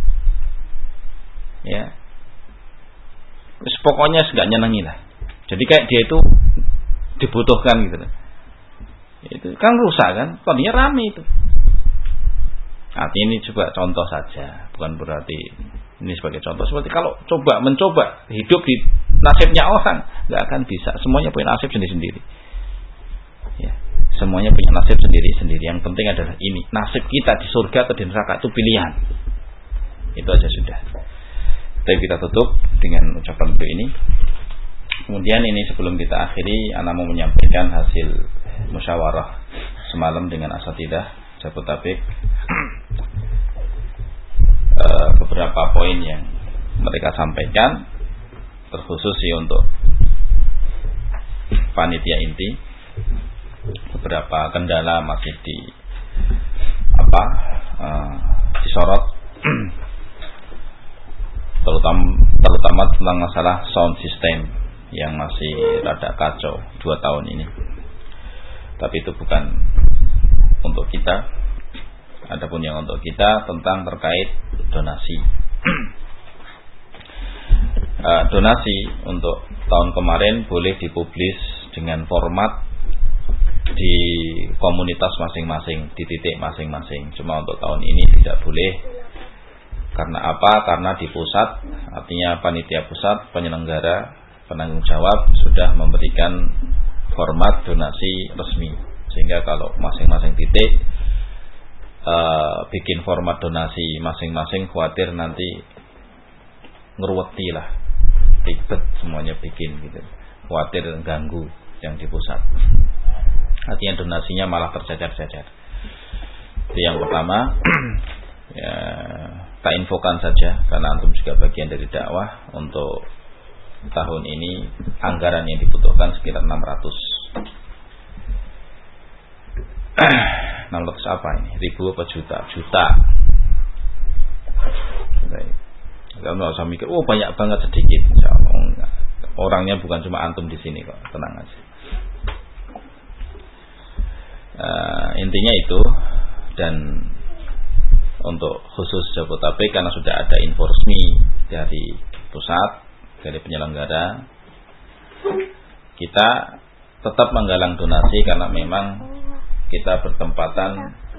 ya, pokoknya nggak nyenengi lah. Jadi kayak dia itu dibutuhkan gitu. Itu kan rusak kan, tadinya rame itu. Artinya ini coba contoh saja, bukan berarti ini sebagai contoh. Seperti kalau mencoba hidup di nasibnya orang, nggak akan bisa. Semuanya punya nasib sendiri-sendiri. Ya, semuanya punya nasib sendiri-sendiri. Yang penting adalah ini, nasib kita di surga atau di neraka itu pilihan. Itu aja sudah. Tapi kita tutup dengan ucapan beliau ini. Kemudian ini sebelum kita akhiri, ana mau menyampaikan hasil musyawarah semalam dengan asatidah Jabodetabek. Beberapa poin yang mereka sampaikan, terkhusus sih untuk panitia inti. Beberapa kendala masih disorot, terutama tentang masalah sound system yang masih rada kacau 2 tahun ini. Tapi itu bukan untuk kita. Adapun yang untuk kita tentang terkait donasi. Donasi untuk tahun kemarin boleh dipublis dengan format di komunitas masing-masing, di titik masing-masing. Cuma untuk tahun ini tidak boleh. Karena apa? Karena di pusat, artinya panitia pusat, penyelenggara, penanggung jawab sudah memberikan format donasi resmi. Sehingga kalau masing-masing titik bikin format donasi masing-masing, khawatir nanti ngeruweti lah, ribet semuanya bikin gitu, khawatir ganggu yang di pusat. Artinya donasinya malah tercecer-cecer. Itu yang pertama. Ya, tak infokan saja karena antum juga bagian dari dakwah. Untuk tahun ini anggaran yang dibutuhkan sekitar 600 apa ini? Ribu apa juta? Juta. Kamu nggak usah mikir, banyak banget, sedikit. Orangnya bukan cuma antum di sini kok, tenang aja. Intinya itu. Dan untuk khusus Jabodetabek, karena sudah ada info resmi dari pusat, dari penyelenggara, kita tetap menggalang donasi karena memang kita bertempatan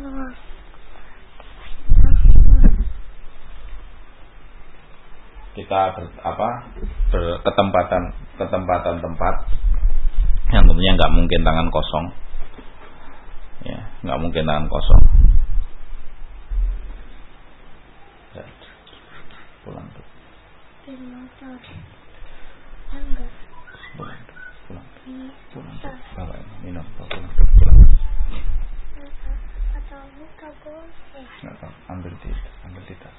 berketempatan tempat yang tentunya nggak mungkin tangan kosong, ya, nggak mungkin tangan kosong. Pulang tuh. Bawa minum, pulang. Ambil di tas.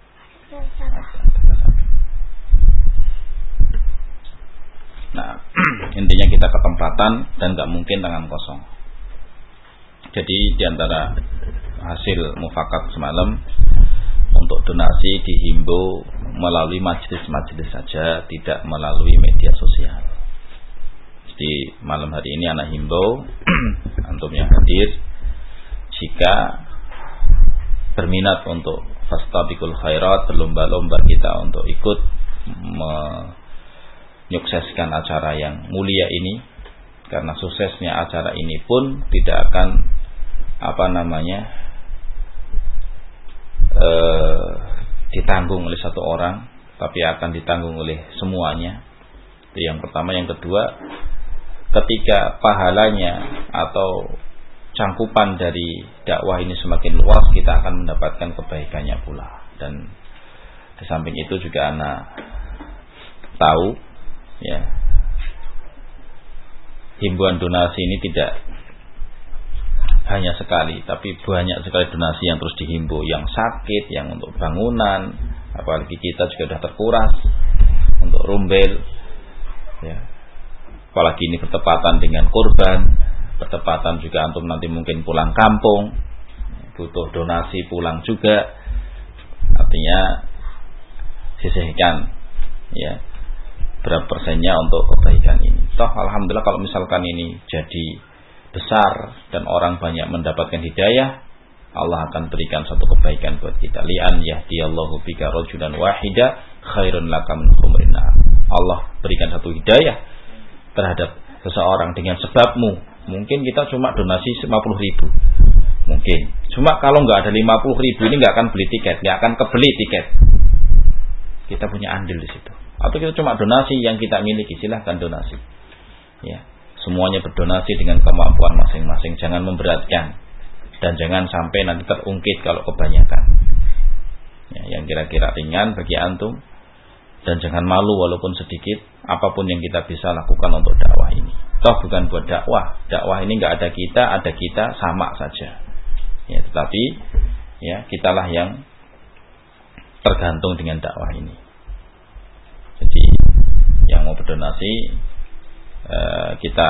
Nah, intinya kita ketempatan dan nggak mungkin tangan kosong. Jadi diantara hasil mufakat semalam, untuk donasi dihimbau melalui majelis-majelis saja, tidak melalui media sosial. Jadi malam hari ini anak himbau antum yang hadir, jika berminat untuk fastabiqul khairat, berlomba-lomba kita untuk ikut menyukseskan acara yang mulia ini. Karena suksesnya acara ini pun tidak akan ditanggung oleh satu orang, tapi akan ditanggung oleh semuanya. Itu yang pertama. Yang kedua, ketika pahalanya atau cangkupan dari dakwah ini semakin luas, kita akan mendapatkan kebaikannya pula. Dan di samping itu juga anak tahu, ya, himbauan donasi ini tidak hanya sekali, tapi banyak sekali donasi yang terus dihimbau, yang sakit, yang untuk bangunan, apalagi kita juga sudah terkuras untuk rumbel, ya. Apalagi ini bertepatan dengan kurban, bertepatan juga antum nanti mungkin pulang kampung, butuh donasi pulang juga. Artinya sisihkan, ya, berapa persennya untuk kebaikan ini. Toh alhamdulillah kalau misalkan ini jadi besar dan orang banyak mendapatkan hidayah, Allah akan berikan satu kebaikan buat kita. Li'an yahdiyallahu bika rajulan wahida khairun laka min humrin na'am. Allah berikan satu hidayah terhadap seseorang dengan sebabmu. Mungkin kita cuma donasi 50.000, mungkin. Cuma kalau nggak ada 50.000 ini nggak akan beli tiket, nggak akan kebeli tiket. Kita punya andil di situ. Atau kita cuma donasi yang kita miliki, silahkan donasi. Ya, semuanya berdonasi dengan kemampuan masing-masing, jangan memberatkan dan jangan sampai nanti terungkit kalau kebanyakan. Ya, yang kira-kira ringan bagi antum, dan jangan malu walaupun sedikit, apapun yang kita bisa lakukan untuk dakwah ini. Toh bukan buat dakwah ini nggak ada kita sama saja. Ya, tetapi ya kitalah yang tergantung dengan dakwah ini. Jadi yang mau berdonasi kita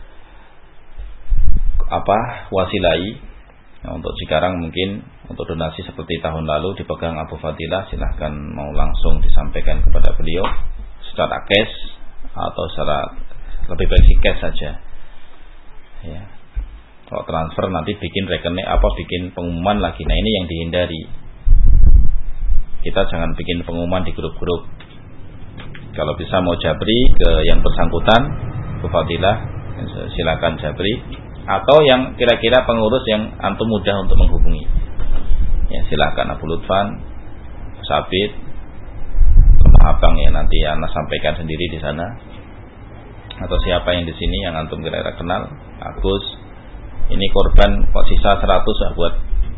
wasilai. Nah, untuk sekarang mungkin untuk donasi seperti tahun lalu dipegang Abu Fadilah, silahkan mau langsung disampaikan kepada beliau secara cash atau secara lebih baik si cash saja. Ya. Kalau transfer nanti bikin rekening bikin pengumuman lagi. Nah, ini yang dihindari. Kita jangan bikin pengumuman di grup-grup. Kalau bisa mau jabri ke yang bersangkutan, Abu Fadilah, silakan jabri, atau yang kira-kira pengurus yang antum mudah untuk menghubungi. Ya, silakan Abu Lutfan, Sabit, Lemah Abang yang nanti Ana sampaikan sendiri di sana. Atau siapa yang di sini yang antum kira-kira kenal, Agus. Ini korban kok sisa 100 buat.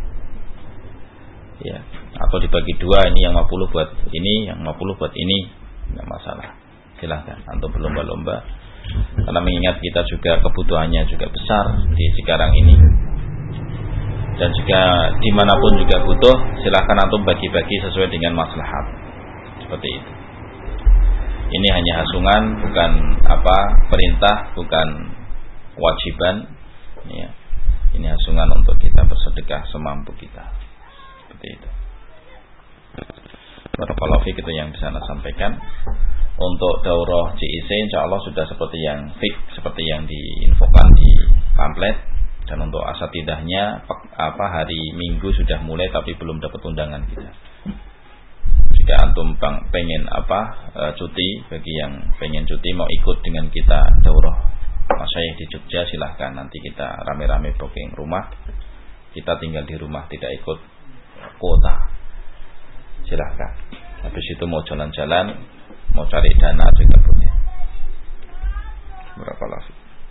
Ya, atau dibagi 2, ini yang 50 buat ini, yang 50 buat ini, enggak masalah. Silahkan antum berlomba-lomba. Karena mengingat kita juga kebutuhannya juga besar di sekarang ini. Dan jika dimanapun juga butuh, silahkan antum bagi-bagi sesuai dengan maslahat. Seperti itu. Ini hanya hasungan, bukan perintah, bukan kewajiban. Ya. Ini hasungan untuk kita bersedekah semampu kita. Seperti itu. Barakallahu fiik, itu yang bisa Anda sampaikan. Untuk daurah CIC insyaallah sudah seperti yang fix, seperti yang diinfokan di pamflet. Dan untuk asatidahnya hari Minggu sudah mulai tapi belum dapat undangan kita. Jika antum pengen cuti, bagi yang pengen cuti mau ikut dengan kita daurah masyayikh di Jogja, silahkan. Nanti kita rame-rame booking rumah. Kita tinggal di rumah, tidak ikut kuota. Silahkan. Habis itu mau jalan-jalan, mau cari dana juga boleh. Berapa lagi?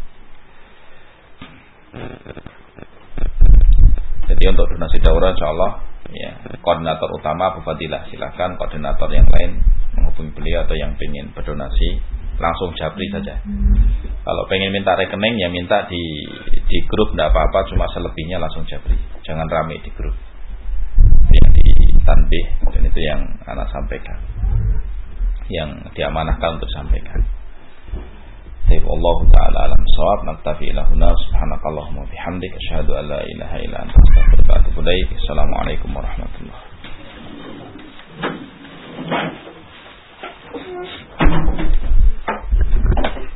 Jadi untuk donasi daurah insyaallah ya, koordinator utama Abu Fadilah, silakan. Koordinator yang lain menghubungi beliau, atau yang ingin berdonasi langsung japri saja. Kalau pengen minta rekening ya minta di grup, enggak apa-apa, cuma selebihnya langsung japri. Jangan rame di grup. Yang ditanbih, dan itu yang anak sampaikan, yang diamanahkan untuk sampaikan. Allah Ta'ala alam shawab. Naktafi ilahuna. Subhanakallahumma bihamdik, asyhadu an la ilaha illa anta, astaghfiruka wa atubu ilaik. Assalamualaikum warahmatullahi wabarakatuh.